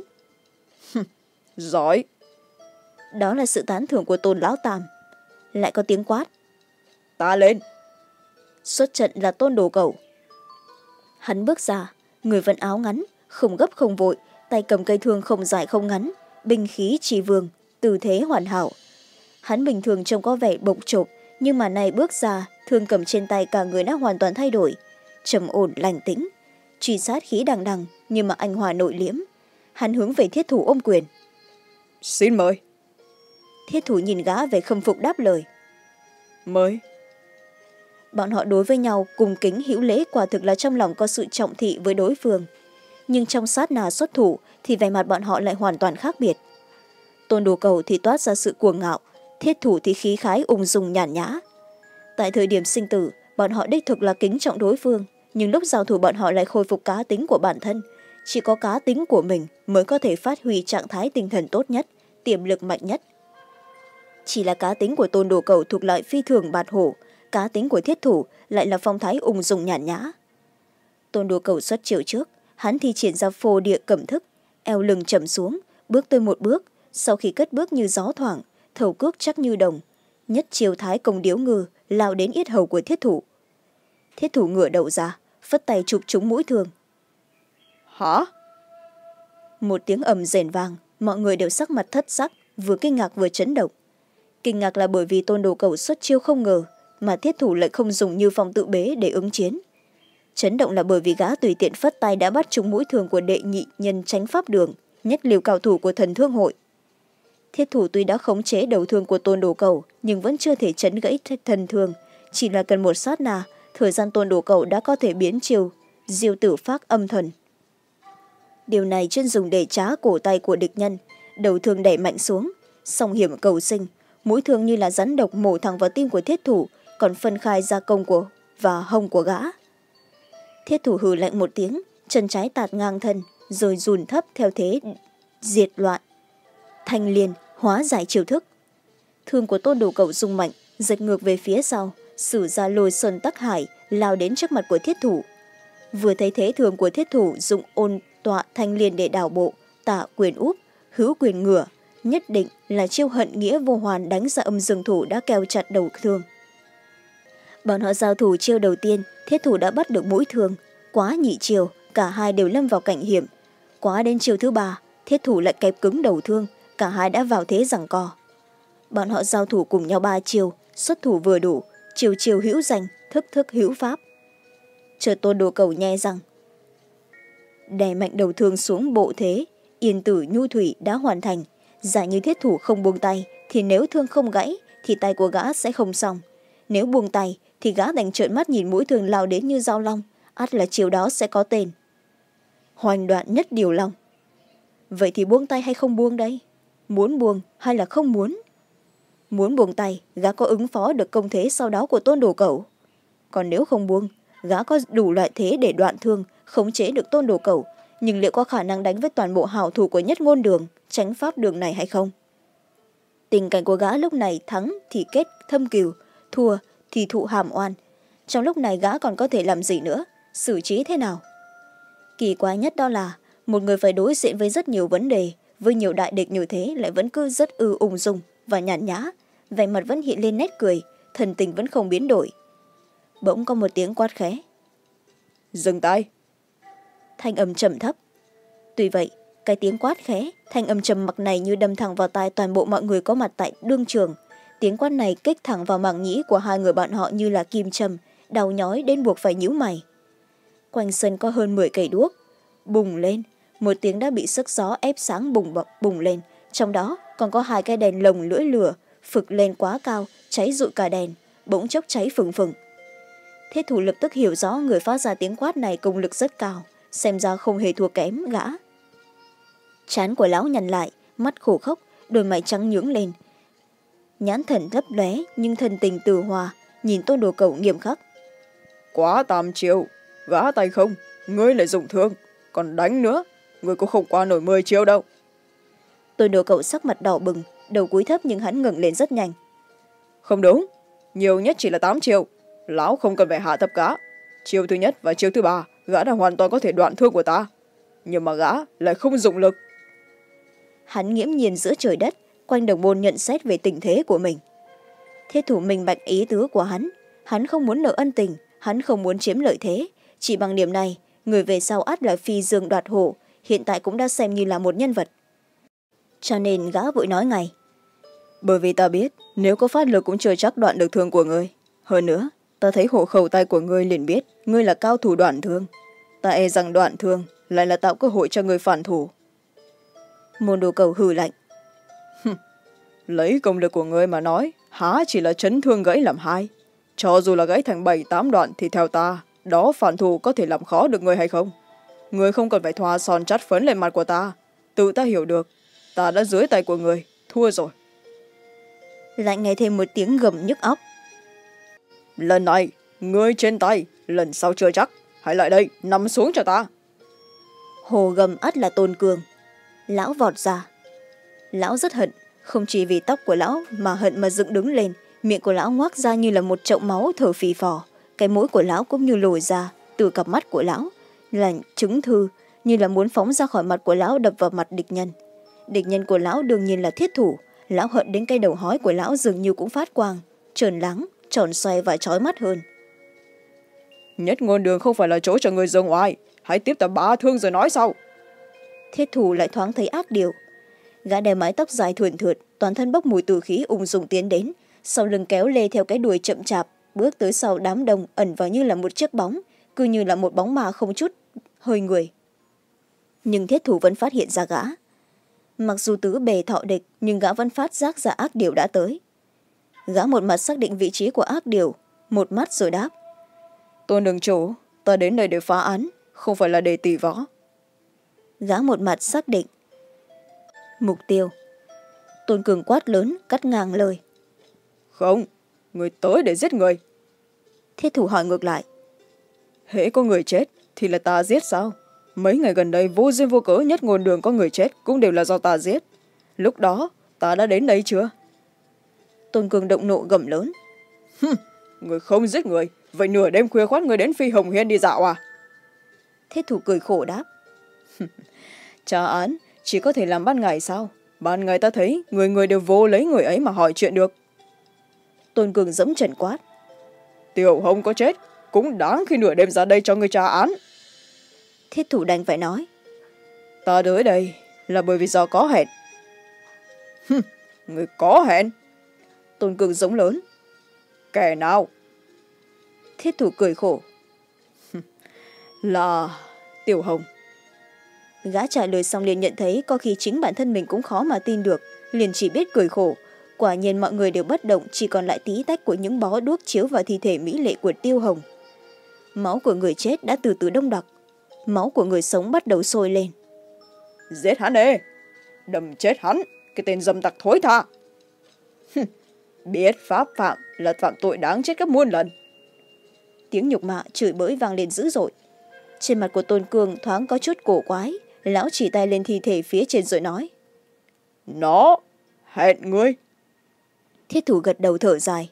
Giỏi. Đó là sự tán thưởng của Tôn Lão Tam. Lại có tiếng quát. Ta lên. Xuất trận là Tôn Đồ Cẩu. Hắn bước ra, người vận áo ngắn, không gấp không vội, tay cầm cây thương không dài không ngắn, binh khí trì vương, tư thế hoàn hảo. Hắn bình thường trông có vẻ bộc chộp, nhưng mà này bước ra, thương cầm trên tay cả người đã hoàn toàn thay đổi. Trầm ổn lành tĩnh, truy sát khí đằng đằng, nhưng mà anh hòa nội liễm. Hắn hướng về thiết thủ ôm quyền. Xin mời. Thiết thủ nhìn gã về khâm phục đáp lời. Mời. Bọn họ đối với nhau cùng kính hữu lễ, quả thực là trong lòng có sự trọng thị với đối phương. Nhưng trong sát nà xuất thủ thì vẻ mặt bọn họ lại hoàn toàn khác biệt. Tôn Đồ Cẩu thì toát ra sự cuồng ngạo, thiết thủ thì khí khái ung dung nhàn nhã. Tại thời điểm sinh tử, bọn họ đích thực là kính trọng đối phương, nhưng lúc giao thủ bọn họ lại khôi phục cá tính của bản thân. Chỉ có cá tính của mình mới có thể phát huy trạng thái tinh thần tốt nhất, tiềm lực mạnh nhất. Chỉ là cá tính của Tôn Đồ Cẩu thuộc loại phi thường bạt hổ, cá tính của thiết thủ lại là phong thái ung dung nhàn nhã. Tôn Đồ Cẩu xuất chiêu trước, hắn thi triển ra phô địa cẩm thức, eo lưng chậm xuống, bước tới một bước, sau khi cất bước như gió thoảng, thầu cước chắc như đồng, nhất chiêu thái công điếu ngư lao đến yết hầu của thiết thủ. Thiết thủ ngửa đầu ra, phất tay chụp trúng mũi thương. Hả? Một tiếng ầm rền vang, mọi người đều sắc mặt thất sắc, vừa kinh ngạc vừa chấn động. Kinh ngạc là bởi vì Tôn Đồ Cẩu xuất chiêu không ngờ, mà thiết thủ lại không dùng Như Phong tự bế để ứng chiến. Chấn động là bởi vì gã tùy tiện phất tay đã bắt trúng mũi thương của đệ nhị nhân Chánh Pháp Đường, nhất liều cao thủ của Thần Thương Hội. Thiết thủ tuy đã khống chế đầu thương của Tôn Đồ Cẩu, nhưng vẫn chưa thể chấn gãy thần thương. Chỉ là cần một sát na, thời gian Tôn Đồ Cẩu đã có thể biến chiêu diêu tử phác âm thần. Điều này chuyên dùng để trá cổ tay của địch nhân, đầu thương đẩy mạnh xuống, song hiểm cầu sinh, mũi thương như là rắn độc mổ thẳng vào tim của thiết thủ, còn phân khai ra công của và hông của gã. Thiết thủ hừ lạnh một tiếng, chân trái tạt ngang thân, rồi dùn thấp theo thế diệt loạn. Thanh liên hóa giải chiêu thức. Thương của Tôn Đồ Cẩu rung mạnh, giật ngược về phía sau, sử ra lôi sơn tắc hải, lao đến trước mặt của thiết thủ. Vừa thấy thế thường của thiết thủ dùng ôn tọa thanh liên để đảo bộ, tạ quyền úp, hữu quyền ngửa, nhất định là chiêu hận nghĩa vô hoàn đánh ra âm dương thủ đã keo chặt đầu thương. Bọn họ giao thủ chiêu đầu tiên, thiết thủ đã bắt được mũi thương. Quá nhị chiêu, cả hai đều lâm vào cảnh hiểm. Quá đến chiêu thứ ba, thiết thủ lại kẹp cứng đầu thương, cả hai đã vào thế giằng co. Bọn họ giao thủ cùng nhau ba chiêu, xuất thủ vừa đủ, chiêu chiêu hữu danh, thức thức hữu pháp. Chợt Tôn Đồ Cẩu nhe răng, đè mạnh đầu thương xuống bộ thế, yên tử nhu thủy đã hoàn thành. Giả như thiết thủ không buông tay, thì nếu thương không gãy, thì tay của gã sẽ không xong. Nếu buông tay, thì gã đành trợn mắt nhìn mũi thương lao đến như dao long, ắt là chiều đó sẽ có tên. Hoành đoạn nhất điều long. Vậy thì buông tay hay không buông đây? Muốn buông hay là không muốn? Muốn buông tay, gã có ứng phó được công thế sau đó của Tôn Đồ Cẩu? còn nếu không buông, gã có đủ loại thế để đoạn thương khống chế được Tôn Đồ Cẩu, nhưng liệu có khả năng đánh với toàn bộ hảo thủ của Nhất Ngôn Đường, tránh pháp đường này hay không? Tình cảnh của gã lúc này thắng thì kết thâm cừu, thua thì thụ hàm oan. Trong lúc này gã còn có thể làm gì nữa, xử trí thế nào? Kỳ quái nhất đó là một người phải đối diện với rất nhiều vấn đề, với nhiều đại địch như thế lại vẫn cứ rất ư ung dung và nhàn nhã, vẻ mặt vẫn hiện lên nét cười, thần tình vẫn không biến đổi. Bỗng có một tiếng quát khẽ. Dừng tay. Thanh âm trầm thấp. Tuy vậy, cái tiếng quát khẽ, thanh âm trầm mặc này như đâm thẳng vào tai toàn bộ mọi người có mặt tại đương trường. Tiếng quát này kích thẳng vào màng nhĩ của hai người bạn họ như là kim châm, đau nhói đến buộc phải nhíu mày. Quanh sân có hơn mười cây đuốc. Bùng lên, một tiếng đã bị sức gió ép sáng bùng bập bùng lên. Trong đó còn có hai cái đèn lồng lưỡi lửa, phực lên quá cao, cháy rụi cả đèn, bỗng chốc cháy phừng phừng. Thiết thủ lập tức hiểu rõ người phát ra tiếng quát này công lực rất cao, xem ra không hề thua kém gã. Trán của lão nhăn lại, mắt khổ khốc, đôi mày trắng nhướng lên. Nhãn thần lấp lóe nhưng thần tình từ hòa, nhìn Tôn Đồ Cẩu nghiêm khắc. Quá tam chiêu, gã tay không, ngươi lại dùng thương, còn đánh nữa, ngươi cũng không qua nổi mười chiêu đâu. Tôn Đồ Cẩu sắc mặt đỏ bừng, đầu cúi thấp nhưng hắn ngẩng lên rất nhanh. Không đúng, nhiều nhất chỉ là tám chiêu, lão không cần phải hạ thấp gã. Chiêu thứ nhất và chiêu thứ ba, gã đã hoàn toàn có thể đoạn thương của ta, nhưng mà gã lại không dụng lực. Hắn nghiễm nhiên giữa trời đất, quanh đồng môn nhận xét về tình thế của mình. Thiết thủ minh bạch ý tứ của hắn, hắn không muốn nợ ân tình, hắn không muốn chiếm lợi thế. Chỉ bằng điểm này, người về sau ắt là phi dương đoạt hổ, hiện tại cũng đã xem như là một nhân vật. Cho nên gã vội nói ngay. Bởi vì ta biết, nếu có phát lực cũng chưa chắc đoạn được thương của ngươi. Hơn nữa, ta thấy hộ khẩu tay của ngươi liền biết, ngươi là cao thủ đoạn thương. Ta e rằng đoạn thương lại là tạo cơ hội cho ngươi phản thủ. Môn Đồ Cẩu hừ lạnh. Lấy công lực của ngươi mà nói, há chỉ là chấn thương gãy làm hai. Cho dù là gãy thành bảy tám đoạn thì theo ta, đó phản thủ có thể làm khó được ngươi hay không? Ngươi không cần phải thoa son chát phấn lên mặt của ta. Tự ta hiểu được, ta đã dưới tay của ngươi, thua rồi. Lại nghe thêm một tiếng gầm nhức óc. Lần này, ngươi trên tay, lần sau chưa chắc. Hãy lại đây, nằm xuống cho ta. Hồ gầm ắt là Tôn Cường. Lão vọt ra. Lão rất hận, không chỉ vì tóc của lão mà hận mà dựng đứng lên. Miệng của lão ngoác ra như là một chậu máu thở phì phò. Cái mũi của lão cũng như lồi ra từ cặp mắt của lão là chứng thư, như là muốn phóng ra khỏi mặt của lão đập vào mặt địch nhân. Địch nhân của lão đương nhiên là Thiết thủ. Lão hận đến cái đầu hói của lão dường như cũng phát quang, trơn lắng, tròn xoay và chói mắt hơn. Nhất Ngôn Đường không phải là chỗ cho người dương oai, hãy tiếp ta bá thương rồi nói sau. Thiết thủ lại thoáng thấy ác điều. Gã đeo mái tóc dài thườn thượt, toàn thân bốc mùi tử khí ung dung tiến đến, sau lưng kéo lê theo cái đuôi chậm chạp, bước tới sau đám đông ẩn vào như là một chiếc bóng, cứ như là một bóng ma không chút hơi người. Nhưng Thiết thủ vẫn phát hiện ra gã. Mặc dù tứ bề thọ địch, nhưng gã vẫn phát giác ra ác điều đã tới. Gã một mặt xác định vị trí của ác điều, một mắt rồi đáp. Tôn đường chủ, ta đến đây để phá án, không phải là để tỷ võ. Gã một mặt xác định. Mục tiêu. Tôn Cường quát lớn, cắt ngang lời. Không, người tới để giết người. Thiết thủ hỏi ngược lại. Hễ có người chết, thì là ta giết sao? Mấy ngày gần đây vô duyên vô cớ Nhất Ngôn Đường có người chết cũng đều là do ta giết. Lúc đó, ta đã đến đây chưa? Tôn Cường động nộ gầm lớn. Hừm, người không giết người, vậy nửa đêm khuya khoắt người đến Phi Hồng Hiên đi dạo à? Thiết thủ cười khổ đáp. Tra án chỉ có thể làm ban ngày sao? Ban ngày ta thấy người người đều vô lấy người ấy mà hỏi chuyện được. Tôn Cường dẫm trần quát. Tiểu Hồng có chết, cũng đáng khi nửa đêm ra đây cho người tra án. Thiết thủ đành phải nói. Ta tới đây là bởi vì do có hẹn. Hừm, người có hẹn. Tôn Cường giống lớn. Kẻ nào? Thiết thủ cười khổ. Là Tiểu Hồng. Gã trả lời xong liền nhận thấy có khi chính bản thân mình cũng khó mà tin được, liền chỉ biết cười khổ. Quả nhiên mọi người đều bất động, chỉ còn lại tí tách của những bó đuốc chiếu vào thi thể mỹ lệ của Tiêu Hồng. Máu của người chết đã từ từ đông đặc, máu của người sống bắt đầu sôi lên. Giết hắn đi, đâm chết hắn, cái tên dâm tặc thối tha. Biết pháp phạm là phạm tội đáng chết gấp muôn lần. tiếng nhục mạ chửi bới vang lên dữ dội. Trên mặt của Tôn Cương thoáng có chút cổ quái, lão chỉ tay lên thi thể phía trên rồi nói: Nó hẹn ngươi. Thiết thủ gật đầu thở dài.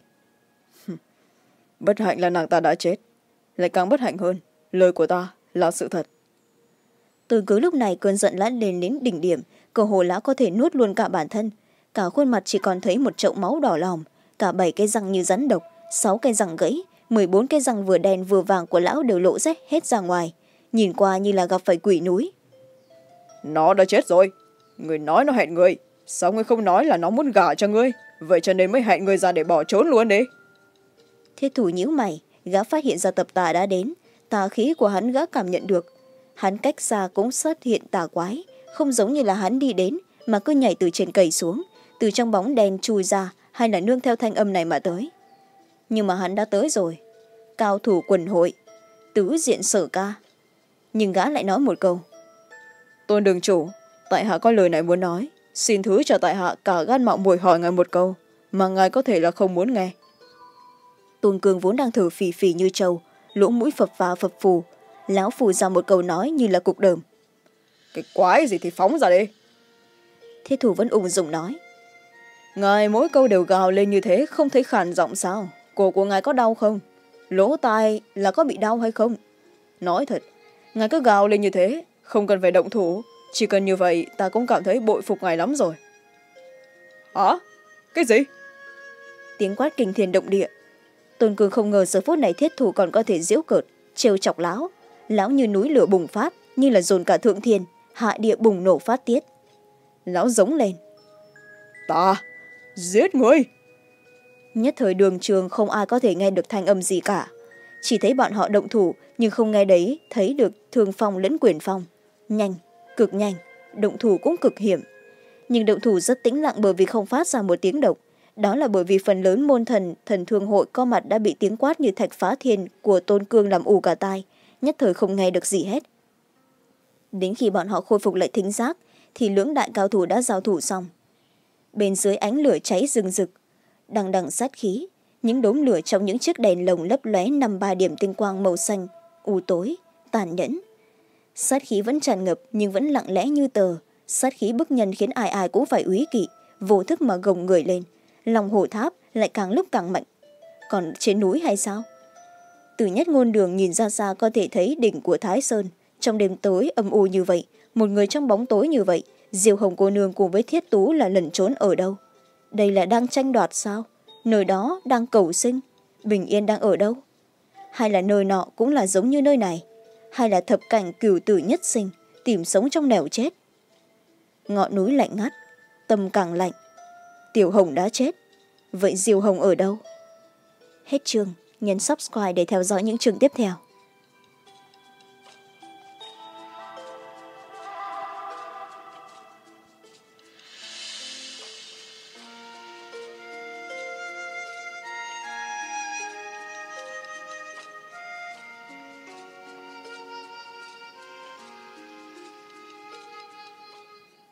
Bất hạnh là nàng ta đã chết, lại càng bất hạnh hơn, lời của ta là sự thật. Tôn Cương lúc này cơn giận đã lên đến đỉnh điểm, cơ hồ lão có thể nuốt luôn cả bản thân. Cả khuôn mặt chỉ còn thấy một chậu máu đỏ lòm, cả bảy cái răng như rắn độc, sáu cái răng gãy, mười bốn cái răng vừa đen vừa vàng của lão đều lộ rách hết ra ngoài, nhìn qua như là gặp phải quỷ núi. Nó đã chết rồi, người nói nó hẹn người, sao ngươi không nói là nó muốn gả cho ngươi, vậy cho nên mới hẹn ngươi ra để bỏ trốn luôn đi. Thiết thủ nhíu mày, gã phát hiện ra tập tà đã đến, tà khí của hắn gã cảm nhận được. Hắn cách xa cũng xuất hiện tà quái, không giống như là hắn đi đến mà cứ nhảy từ trên cây xuống, từ trong bóng đen chui ra, hay là nương theo thanh âm này mà tới. Nhưng mà hắn đã tới rồi, cao thủ quần hội, tứ diện sở ca. Nhưng gã lại nói một câu: Tôn đường chủ, tại hạ có lời này muốn nói, xin thứ cho tại hạ cả gan mạo muội hỏi ngài một câu mà ngài có thể là không muốn nghe. Tôn Cương vốn đang thở phì phì như trâu, lỗ mũi phập phà phập phù, lão phù ra một câu nói như là cục đờm: Cái quái gì thì phóng ra đi. Thiết thủ vẫn ung dung nói: Ngài mỗi câu đều gào lên như thế, không thấy khàn giọng sao? Cổ của ngài có đau không? Lỗ tai là có bị đau hay không? Nói thật, ngài cứ gào lên như thế, không cần phải động thủ, chỉ cần như vậy ta cũng cảm thấy bội phục ngài lắm rồi. Hả? Cái gì? Tiếng quát kinh thiên động địa. Tôn Cương không ngờ giờ phút này thiết thủ còn có thể giễu cợt, trêu chọc lão. Lão như núi lửa bùng phát, như là dồn cả thượng thiên, hạ địa bùng nổ phát tiết. Lão giống lên: Ta giết ngươi! Nhất thời đường trường không ai có thể nghe được thanh âm gì cả. Chỉ thấy bọn họ động thủ, nhưng không nghe đấy thấy được thương phong lẫn quyền phong. Nhanh, cực nhanh, động thủ cũng cực hiểm. Nhưng động thủ rất tĩnh lặng bởi vì không phát ra một tiếng động. Đó là bởi vì phần lớn môn thần, thần thương hội có mặt đã bị tiếng quát như thạch phá thiên của Tôn Cương làm ù cả tai, nhất thời không nghe được gì hết. Đến khi bọn họ khôi phục lại thính giác, thì lưỡng đại cao thủ đã giao thủ xong. Bên dưới ánh lửa cháy rừng rực, đằng đằng sát khí, những đốm lửa trong những chiếc đèn lồng lấp lóe năm ba điểm tinh quang màu xanh, u tối, tàn nhẫn. Sát khí vẫn tràn ngập nhưng vẫn lặng lẽ như tờ. Sát khí bức nhân khiến ai ai cũng phải úy kỵ, vô thức mà gồng người lên. Lòng hổ tháp lại càng lúc càng mạnh. Còn trên núi hay sao? Từ Nhất Ngôn Đường nhìn ra xa có thể thấy đỉnh của Thái Sơn. Trong đêm tối âm u như vậy, một người trong bóng tối như vậy, Diêu Hồng cô nương cùng với Thiết Tú là lẩn trốn ở đâu? Đây là đang tranh đoạt sao? Nơi đó đang cầu sinh, bình yên đang ở đâu? Hay là nơi nọ cũng là giống như nơi này? Hay là thập cảnh cửu tử nhất sinh, tìm sống trong nẻo chết? Ngọn núi lạnh ngắt, tâm càng lạnh. Tiểu Hồng đã chết, vậy Diêu Hồng ở đâu? Hết chương, nhấn subscribe để theo dõi những chương tiếp theo.